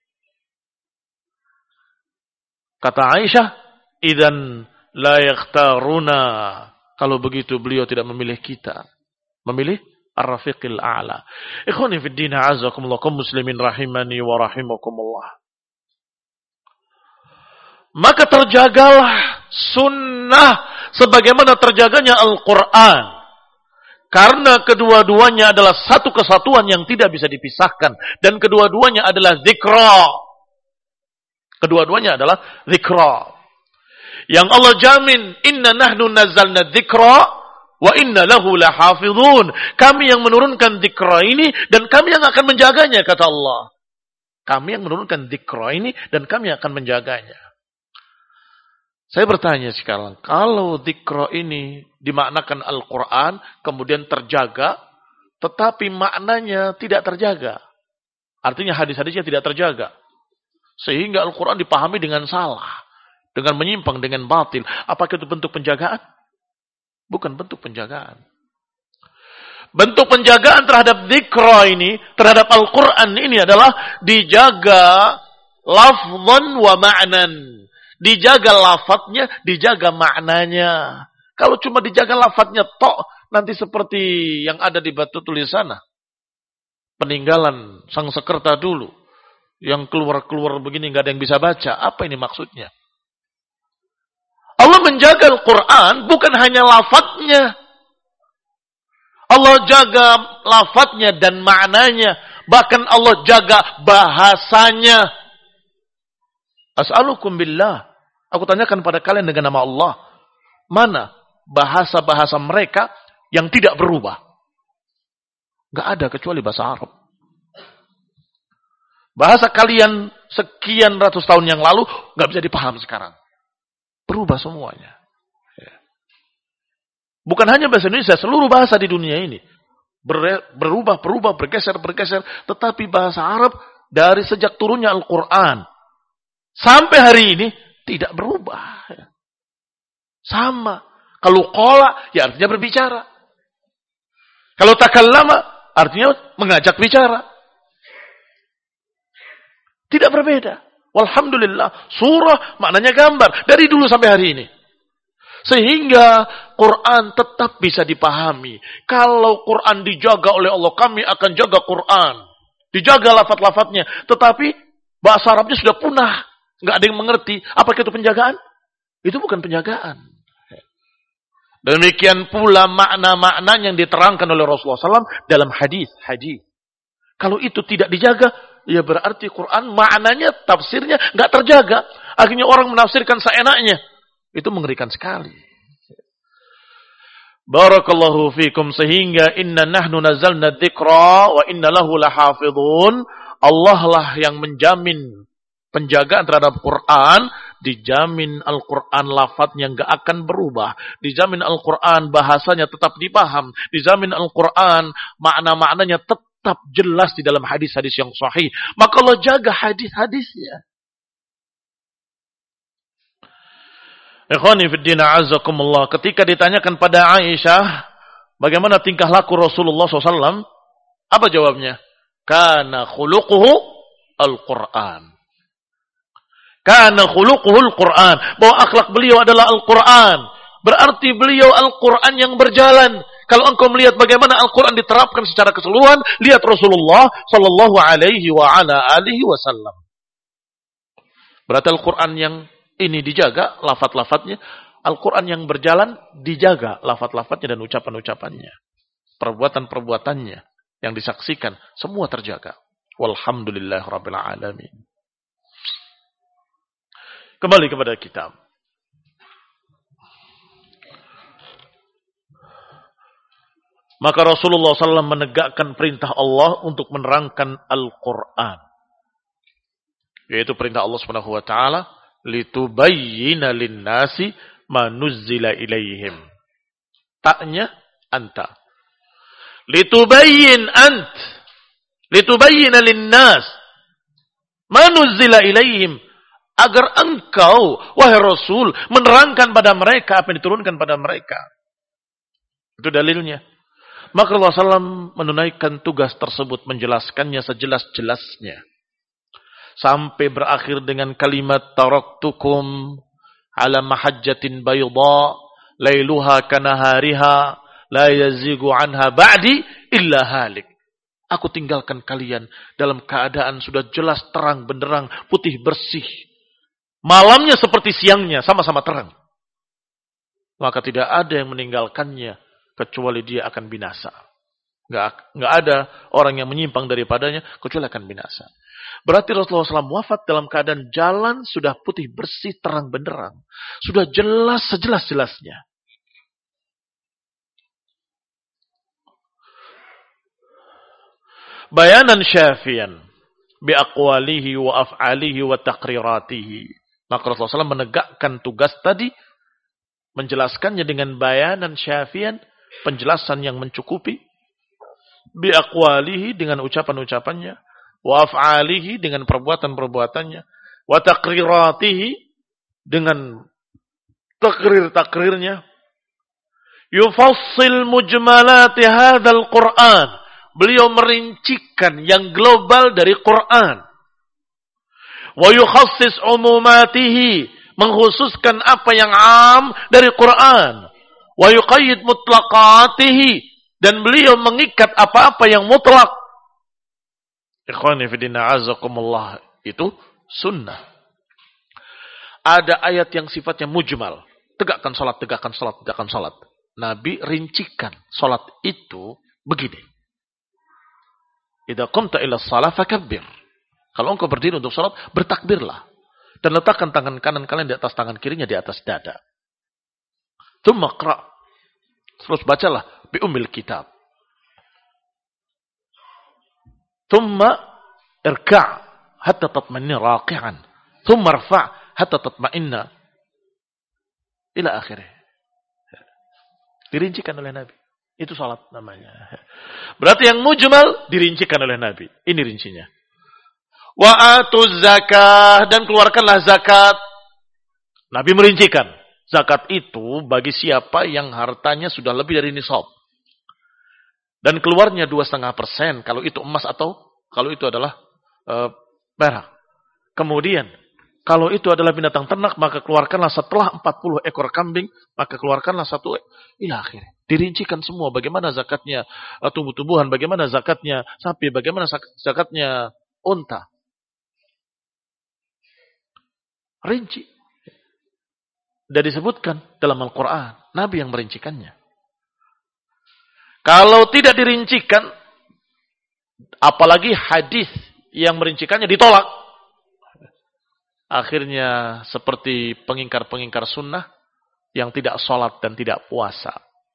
Kata Aisyah, idzan la yakhtaruna. Kalau begitu beliau tidak memilih kita, memilih Ar-Rafiqil A'la. Ikhwani fid din, a'azzakumullah, kaum muslimin rahimani wa rahimakumullah. Maka terjagalah sunnah sebagaimana terjaganya Al-Quran. Karena kedua-duanya adalah satu kesatuan yang tidak bisa dipisahkan. Dan kedua-duanya adalah dzikra. Kedua-duanya adalah dzikra. Yang Allah jamin, inna nahnu nazzalna dzikra wa inna lahu lahafizun. Kami yang menurunkan dzikra ini dan kami yang akan menjaganya, kata Allah. Kami yang menurunkan dzikra ini dan kami yang akan menjaganya. Saya bertanya sekarang, kalau dzikra ini dimaknakan Al-Quran, kemudian terjaga, tetapi maknanya tidak terjaga. Artinya hadis-hadisnya tidak terjaga. Sehingga Al-Quran dipahami dengan salah. dengan menyimpang, dengan batil. Apakah itu bentuk penjagaan? Bukan bentuk penjagaan. Bentuk penjagaan terhadap dzikra ini, terhadap Al-Quran ini adalah dijaga lafzan wa ma'nan. Dijaga lafadznya, dijaga maknanya. Kalau cuma dijaga lafadznya tok, nanti seperti yang ada di batu tulis sana. Peninggalan sang sekerta dulu. Yang keluar-keluar begini nggak ada yang bisa baca. Apa ini maksudnya? Allah menjaga Al-Quran bukan hanya lafadznya. Allah jaga lafadznya dan maknanya. Bahkan Allah jaga bahasanya. As'alukum billah. Aku tanyakan pada kalian dengan nama Allah. Mana bahasa-bahasa mereka yang tidak berubah? Gak ada kecuali bahasa Arab. Bahasa kalian sekian ratus tahun yang lalu gak bisa dipaham sekarang. Berubah semuanya. Bukan hanya bahasa Indonesia, seluruh bahasa di dunia ini berubah, bergeser. Tetapi bahasa Arab dari sejak turunnya Al-Quran sampai hari ini tidak berubah. Sama. Kalau qala, ya artinya berbicara. Kalau takallama, artinya mengajak bicara. Tidak berbeda. Walhamdulillah, surah maknanya gambar dari dulu sampai hari ini. Sehingga Quran tetap bisa dipahami. Kalau Quran dijaga oleh Allah, kami akan jaga Quran. Dijaga lafaz-lafaznya. Tetapi bahasa Arabnya sudah punah. Nggak ada yang mengerti. Apakah itu penjagaan? Itu bukan penjagaan. Demikian pula makna-makna yang diterangkan oleh Rasulullah SAW dalam hadis. Kalau itu tidak dijaga, ya berarti Quran maknanya, tafsirnya nggak terjaga. Akhirnya orang menafsirkan seenaknya. Itu mengerikan sekali. Barakallahu fikum, sehingga inna nahnu nazzalna dzikra wa inna lahu lahafidhun. Allah lah yang menjamin penjagaan terhadap Quran, dijamin Al-Quran lafadznya enggak akan berubah, dijamin Al-Quran bahasanya tetap dipaham, dijamin Al-Quran makna-maknanya tetap jelas di dalam hadis-hadis yang sahih. Maka Allah jaga hadis-hadisnya. Ikhwani fiddin a'azzakumullah, ketika ditanyakan pada Aisyah bagaimana tingkah laku Rasulullah SAW, apa jawabnya? Kana khuluquhu al-Quran. Kana khuluquhu al-Quran. Bahwa akhlak beliau adalah Al-Quran. Berarti beliau Al-Quran yang berjalan. Kalau engkau melihat bagaimana Al-Quran diterapkan secara keseluruhan, lihat Rasulullah sallallahu alaihi wa ala alihi wasallam. Berarti Al-Quran yang ini dijaga lafaz-lafaznya, Al-Quran yang berjalan dijaga lafaz-lafaznya dan ucapan-ucapannya. Perbuatan-perbuatannya yang disaksikan semua terjaga. Walhamdulillahirabbil alamin. Kembali kepada kitab. Maka Rasulullah SAW menegakkan perintah Allah untuk menerangkan Al-Quran. Yaitu perintah Allah Subhanahu wa taala, litubayyina linnasi ma nuzzila ilaihim. Taknya anta. Litubayyin ant. Litubayyina linnas ma nuzzila ilaihim. Agar engkau, wahai Rasul, menerangkan pada mereka apa yang diturunkan pada mereka. Itu dalilnya. Maka Rasulullah SAW menunaikan tugas tersebut, menjelaskannya sejelas-jelasnya. Sampai berakhir dengan kalimat taraktukum ala mahajjatin bayda lailuha kanahariha la yazigu anha ba'di illa halik. Aku tinggalkan kalian dalam keadaan sudah jelas terang benderang, putih bersih. Malamnya seperti siangnya, sama-sama terang. Maka tidak ada yang meninggalkannya kecuali dia akan binasa. Enggak ada orang yang menyimpang daripadanya kecuali akan binasa. Berarti Rasulullah SAW wafat dalam keadaan jalan sudah putih bersih, terang benderang. Sudah jelas sejelas-jelasnya. Bayanan syafian biaqwalihi wa af'alihi wa taqriratihi. Maka Rasulullah SAW menegakkan tugas tadi, menjelaskannya dengan bayanan syafian, penjelasan yang mencukupi, biaqwalihi dengan ucapan-ucapannya, wa af'alihi dengan perbuatan-perbuatannya, wa taqriratihi dengan takrir-takrirnya, yufassil mujmalati hadzal Qur'an. Beliau merincikan yang global dari Quran. Wa yukhassis umumatihi, mengkhususkan apa yang am dari Quran. Wa yuqayyid mutlaqatihi, dan beliau mengikat apa-apa yang mutlak. Ikhwani fi din a'azzakumullah, itu sunnah. Ada ayat yang sifatnya mujmal. Tegakkan salat, tegakkan salat, tegakkan salat. Nabi rincikan salat itu begini. Idza qumta ila shalah fakabbir. Kalau engkau berdiri untuk salat, bertakbirlah. Dan letakkan tangan kanan kalian di atas tangan kirinya di atas dada. Tsumma qra'. Terus bacalah bi ummil kitab. Tsumma irka' hatta tatma'inna raqi'an. Tsumma irfa' hatta tatma'inna ila akhirih. Dirincikan oleh Nabi. Itu salat namanya. Berarti yang mujmal dirincikan oleh Nabi. Ini rincinya. Wa atuz zakah, dan keluarkanlah zakat. Nabi merincikan. Zakat itu bagi siapa yang hartanya sudah lebih dari nisab. Dan keluarnya 2,5% kalau itu emas atau kalau itu adalah perak. Kemudian kalau itu adalah binatang ternak, maka keluarkanlah setelah 40 ekor kambing, maka keluarkanlah 1 ila akhir. Dirincikan semua bagaimana zakatnya tumbuh-tumbuhan, bagaimana zakatnya sapi, bagaimana zakatnya unta. Rinci. Dan disebutkan dalam Al-Quran, Nabi yang merincikannya. Kalau tidak dirincikan, apalagi hadis yang merincikannya ditolak. Akhirnya seperti pengingkar-pengingkar sunnah yang tidak sholat dan tidak puasa.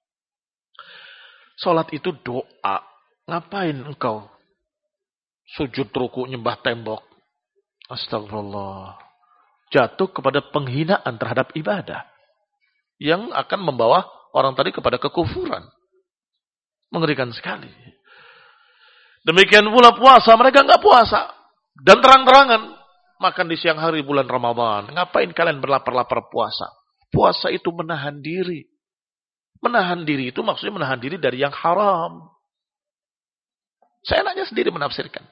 Sholat itu doa. Ngapain engkau sujud ruku nyembah tembok? Astagfirullah. Jatuh kepada penghinaan terhadap ibadah. Yang akan membawa orang tadi kepada kekufuran. Mengerikan sekali. Demikian pula puasa. Mereka enggak puasa. Dan terang-terangan makan di siang hari bulan Ramadan. Ngapain kalian berlapar-lapar puasa? Puasa itu menahan diri. Menahan diri itu maksudnya menahan diri dari yang haram. Seenaknya sendiri menafsirkan.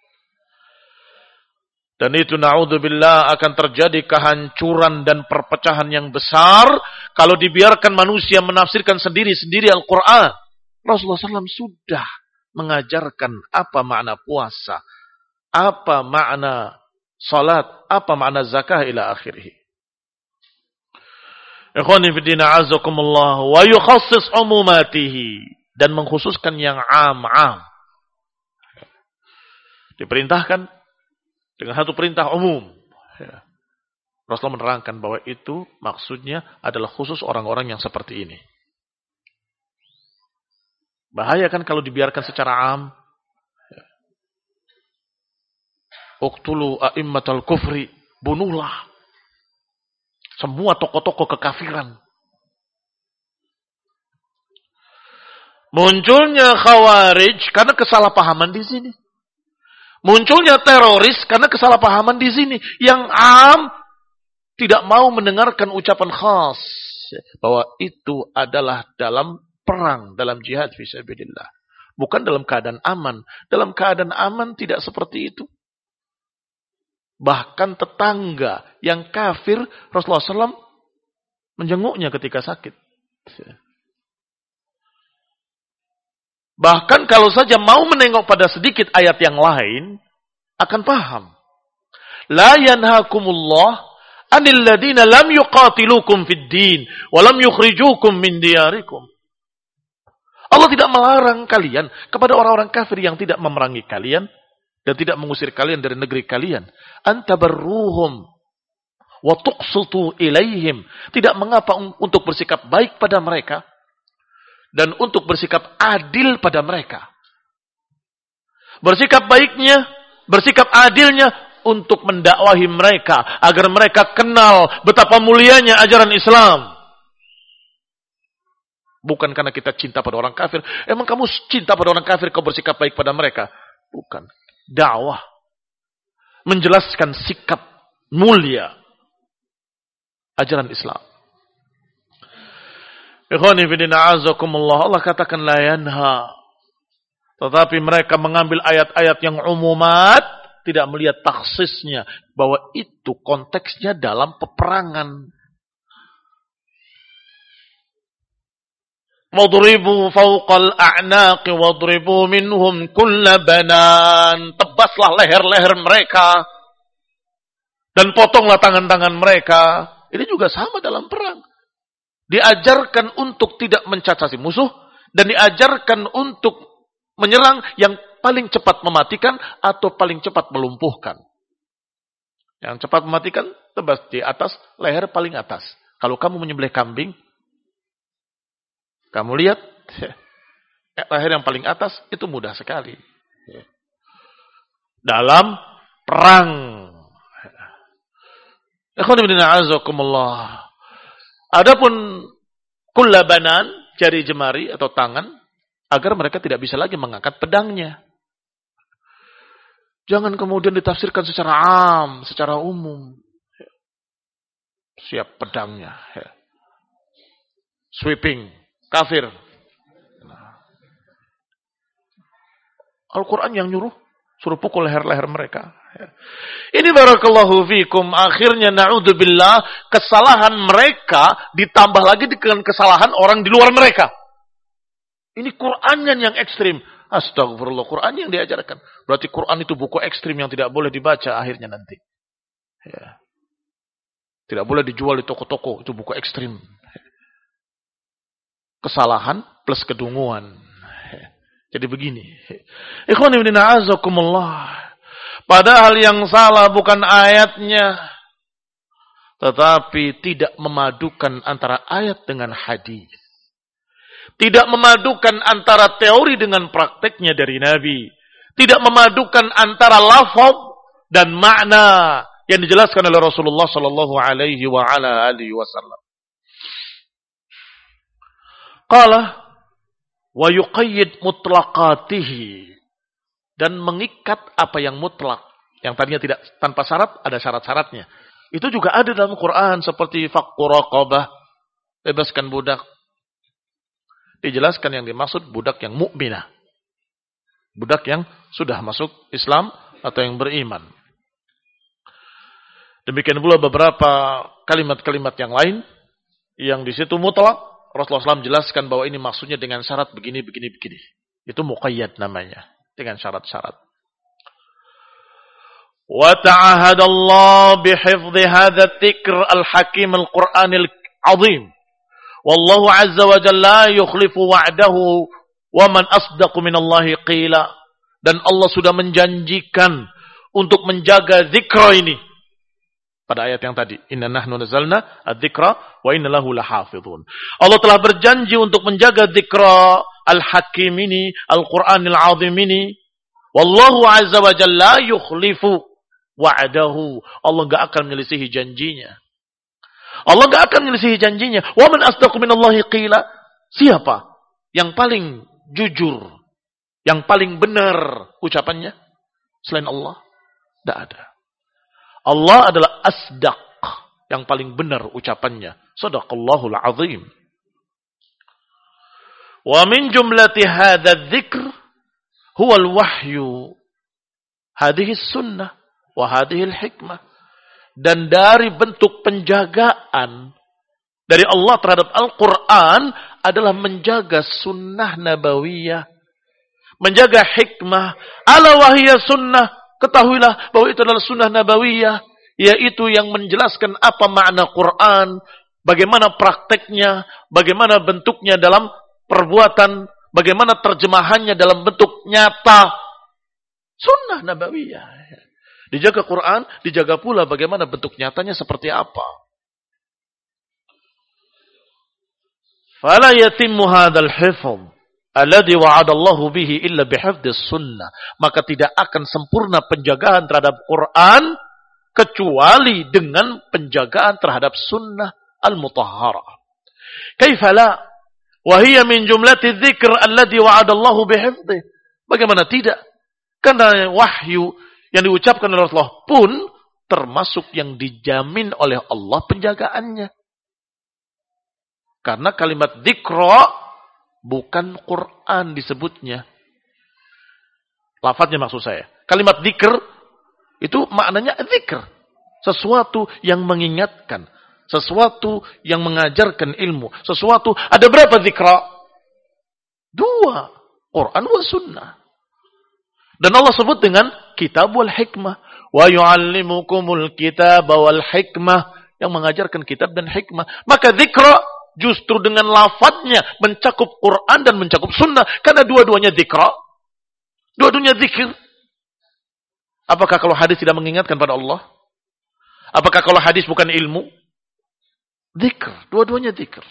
Dan itu na'udzubillah akan terjadi kehancuran dan perpecahan yang besar kalau dibiarkan manusia menafsirkan sendiri-sendiri Al-Quran. Rasulullah SAW sudah mengajarkan apa makna puasa, apa makna salat, apa makna zakah ila akhirih. Ikhwani fi din a'azzakumullah, wa yukhassis umumatihi, dan mengkhususkan yang am-am. Diperintahkan dengan satu perintah umum. Rasulullah menerangkan bahwa itu maksudnya adalah khusus orang-orang yang seperti ini. Bahaya kan kalau dibiarkan secara am. Uqtulu a'immatal kufri, bunuhlah semua tokoh-tokoh kekafiran. Munculnya khawarij karena kesalahpahaman di sini. Munculnya teroris karena kesalahpahaman di sini. Yang am tidak mau mendengarkan ucapan khas bahwa itu adalah dalam perang, dalam jihad fisabilillah. Bukan dalam keadaan aman. Dalam keadaan aman tidak seperti itu. Bahkan tetangga yang kafir Rasulullah SAW menjenguknya ketika sakit. Bahkan kalau saja mau menengok pada sedikit ayat yang lain, akan paham. La yanhakumullah anil ladina lam yuqatilukum fid din wa lam yukhrijukum min diyarikum. Allah tidak melarang kalian kepada orang-orang kafir yang tidak memerangi kalian dan tidak mengusir kalian dari negeri kalian. Antabarruhum wa tuqsitu ilaihim. Tidak mengapa untuk bersikap baik pada mereka dan untuk bersikap adil pada mereka. Bersikap baiknya, bersikap adilnya untuk mendakwahi mereka agar mereka kenal betapa mulianya ajaran Islam. Bukan karena kita cinta pada orang kafir. Emang kamu cinta pada orang kafir kau bersikap baik pada mereka? Bukan. Dakwah menjelaskan sikap mulia ajaran Islam. Ikhwani fillah azakumullah, Allah katakan la yanha. Tetapi mereka mengambil ayat-ayat yang umumat, tidak melihat taksisnya, bahwa itu konteksnya dalam peperangan. Wadribu fawqal a'naqi wadribu minhum kulla banan. Tebaslah leher-leher mereka dan potonglah tangan-tangan mereka. Ini juga sama dalam perang. Diajarkan untuk tidak mencacasi musuh dan diajarkan untuk menyerang yang paling cepat mematikan atau paling cepat melumpuhkan. Yang cepat mematikan, tebas di atas, leher paling atas. Kalau kamu menyembelih kambing, kamu lihat, leher yang paling atas itu mudah sekali. Dalam perang. Adapun kullabanan, jari jemari atau tangan, agar mereka tidak bisa lagi mengangkat pedangnya. Jangan kemudian ditafsirkan secara am, secara umum. Siap pedangnya. Sweeping, kafir. Al-Quran yang nyuruh, suruh pukul leher-leher mereka. Ini barakallahu fikum, akhirnya na'udzubillah, kesalahan mereka ditambah lagi dengan kesalahan orang di luar mereka. Ini Quran yang ekstrim. Astagfirullah, Quran yang diajarkan. Berarti Quran itu buku ekstrim yang tidak boleh dibaca akhirnya nanti. Ya. Tidak boleh dijual di toko-toko, itu buku ekstrim. Kesalahan plus kedunguan. Jadi begini. Ikhwan ibn a'azakumullah. Padahal yang salah bukan ayatnya, tetapi tidak memadukan antara ayat dengan hadis. Tidak memadukan antara teori dengan prakteknya dari Nabi. Tidak memadukan antara lafaz dan makna yang dijelaskan oleh Rasulullah sallallahu alaihi wa ala alihi wasallam. Qala wa yuqayyid mutlaqatihi, dan mengikat apa yang mutlak, yang tadinya tidak tanpa syarat, ada syarat-syaratnya. Itu juga ada dalam Quran, seperti faqu raqabah, bebaskan budak. Dijelaskan yang dimaksud budak yang mukminah, budak yang sudah masuk Islam atau yang beriman. Demikian pula beberapa kalimat-kalimat yang lain yang di situ mutlak. Rasulullah SAW jelaskan bahwa ini maksudnya dengan syarat begini. Itu muqayyad namanya, dengan syarat-syarat. Wa ta'ahadallahu bihifdhi hadha dzikr al-hakim al-Qur'anil 'azim. Wallahu 'azza wa jalla yukhlifu wa'dahu wa man asdaqu minallahi qila. Dan Allah sudah menjanjikan untuk menjaga zikra ini. Pada ayat yang tadi, inna nahnu nazzalna adz-dzikra wa inna lahu lahafizun. Allah telah berjanji untuk menjaga zikra al-hakim ini, al-Qur'anil 'azim ini. Wallahu 'azza wa jalla yukhlifu wa'dahu. Allah enggak akan menyelisihi janjinya. Allah enggak akan menyelisihi janjinya. Wa man asdaqu minallahi qila. Siapa yang paling jujur, yang paling benar ucapannya selain Allah? Tidak ada. Allah adalah asdaq, yang paling benar ucapannya. Shadaqallahul azim. Wa min jumlati hadha dzikr huwa al-wahyu. Hadhihi sunnah wa hadhihi al-hikmah. Dan dari bentuk penjagaan dari Allah terhadap Al-Quran adalah menjaga sunnah nabawiyah, menjaga hikmah. Ala wahiyya sunnah. Ketahuilah bahwa itu adalah sunnah nabawiyah, yaitu yang menjelaskan apa makna Quran, bagaimana prakteknya, bagaimana bentuknya dalam perbuatan, bagaimana terjemahannya dalam bentuk nyata. Sunnah nabawiyah. Dijaga Quran, dijaga pula bagaimana bentuk nyatanya seperti apa. Fala yatimmu hadzal hifdz alladhi wa'adallahu bihi illa bihifdhis sunnah. Maka tidak akan sempurna penjagaan terhadap Quran kecuali dengan penjagaan terhadap sunnah al-mutahharah. Kaifa la? Wa hiya min jumlati dzikr alladhi wa'adallahu bihifdhihi. Bagaimana tidak? Karena wahyu yang diucapkan oleh Rasulullah pun termasuk yang dijamin oleh Allah penjagaannya. Karena kalimat dzikra bukan Quran disebutnya. Lafadznya maksud saya. Kalimat dzikr itu maknanya dzikr. Sesuatu yang mengingatkan. Sesuatu yang mengajarkan ilmu. Sesuatu, ada berapa dzikra? 2. Quran wa sunnah. Dan Allah sebut dengan kitab wal hikmah. Wa yu'allimukumul kitab wal hikmah. Yang mengajarkan kitab dan hikmah. Maka dzikra justru dengan lafadznya mencakup Quran dan mencakup sunnah. Karena dua-duanya dzikra. Dua-duanya dzikir. Apakah kalau hadis tidak mengingatkan pada Allah? Apakah kalau hadis bukan ilmu? Dzikr. Dua-duanya dzikr.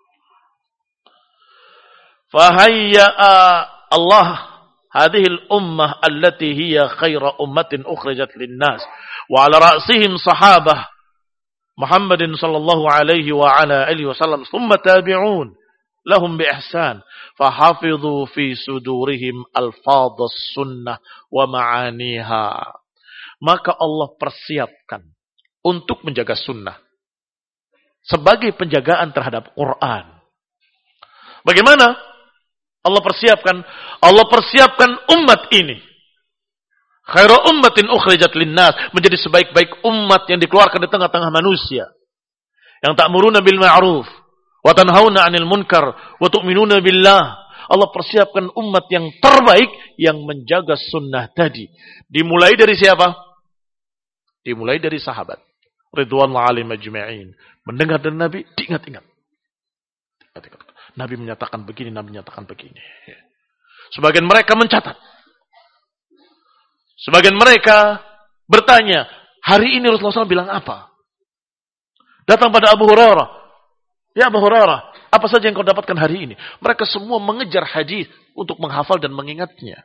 Fahayya'a Allah hadhil ummah allati hiya khaira ummatin ukhrijat linnas. Wa ala ra'sihim sahabah Muhammadin sallallahu alaihi wa ala alihi wasallam. Thumma tabi'un lahum bi ihsan. Fahafidhu fi sudurihim alfadhas sunnah wa ma'aniha. Maka Allah persiapkan untuk menjaga sunnah sebagai penjagaan terhadap Quran. Bagaimana Allah persiapkan? Allah persiapkan umat ini. Khairu ummatin ukhrijat linnas, menjadi sebaik-baik umat yang dikeluarkan di tengah-tengah manusia. Yang ta'muruna bil ma'ruf wa tanhauna 'anil munkar wa tu'minuna billah. Allah persiapkan umat yang terbaik yang menjaga sunnah tadi. Dimulai dari siapa? Dimulai dari sahabat. Ridwanullah alaihim ajma'in. Mendengar dari Nabi, diingat-ingat. Nabi menyatakan begini, Nabi menyatakan begini. Sebagian mereka mencatat. Sebagian mereka bertanya, hari ini Rasulullah SAW bilang apa? Datang pada Abu Hurairah. Ya Abu Hurairah, apa saja yang kau dapatkan hari ini? Mereka semua mengejar hadis untuk menghafal dan mengingatnya.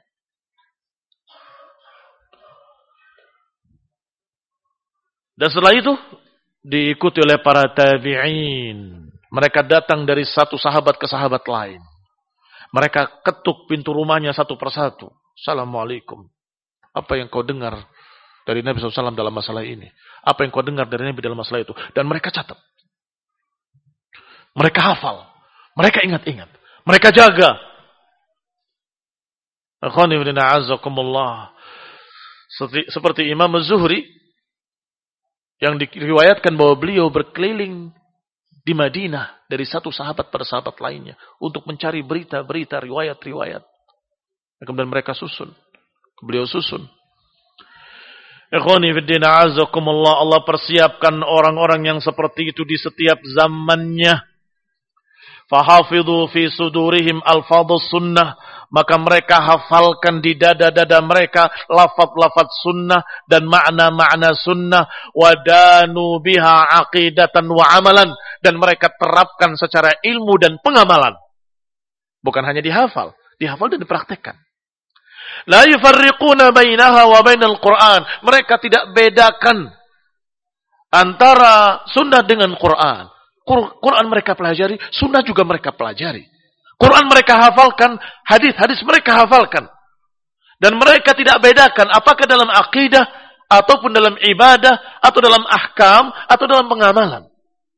Dan setelah itu diikuti oleh para tabi'in. Mereka datang dari satu sahabat ke sahabat lain. Mereka ketuk pintu rumahnya satu persatu. Assalamualaikum. Apa yang kau dengar dari Nabi SAW dalam masalah ini? Apa yang kau dengar dari Nabi dalam masalah itu? Dan mereka catat. Mereka hafal. Mereka ingat-ingat. Mereka jaga. Seperti Imam Az-Zuhri yang diriwayatkan bahwa beliau berkeliling di Madinah dari satu sahabat pada sahabat lainnya untuk mencari berita-berita, riwayat-riwayat. Kemudian mereka susun. Beliau susun. Ikhwani fiddin a'azakumullah, Allah persiapkan orang-orang yang seperti itu di setiap zamannya. Fahafidhu fi sudurihim alfadhus sunnah, maka mereka hafalkan di dada-dada mereka lafaz-lafaz sunnah dan makna-makna sunnah, wadanu biha aqidatan wa amalan, dan mereka terapkan secara ilmu dan pengamalan. Bukan hanya dihafal dan dipraktekkan. La yufarriquna bainaha wa bainal Qur'an. Mereka tidak bedakan antara sunnah dengan Quran. Quran mereka pelajari, sunnah juga mereka pelajari. Quran mereka hafalkan, hadis-hadis mereka hafalkan. Dan mereka tidak bedakan apakah dalam akidah, ataupun dalam ibadah, atau dalam ahkam, atau dalam pengamalan.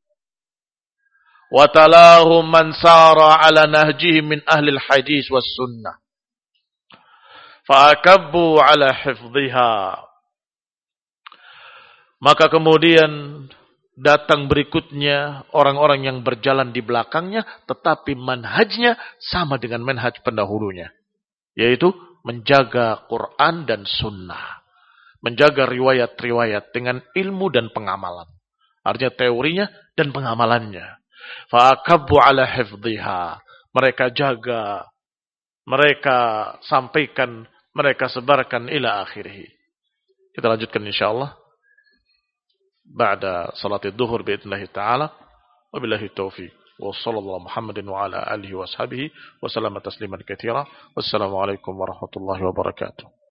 Wa talahum man sara ala nahjihim min ahli al-hadis was sunnah. Fa'akabbu ala hifdhiha. Maka kemudian datang berikutnya orang-orang yang berjalan di belakangnya, tetapi manhajnya sama dengan manhaj pendahulunya. Yaitu menjaga Quran dan sunnah. Menjaga riwayat-riwayat dengan ilmu dan pengamalan. Artinya teorinya dan pengamalannya. Fa'akabbu ala hifdhiha. Mereka jaga, mereka sampaikan, mereka sebarkan ila akhirih. Kita lanjutkan insyaallah ba'da salat ad-duhur bi'idznillah ta'ala. Wabillahi taufiq. Wa sallallahu Muhammadin wa ala alihi wa ashabihi wa sallama tasliman katsira. Wassalamu alaikum warahmatullahi wabarakatuh.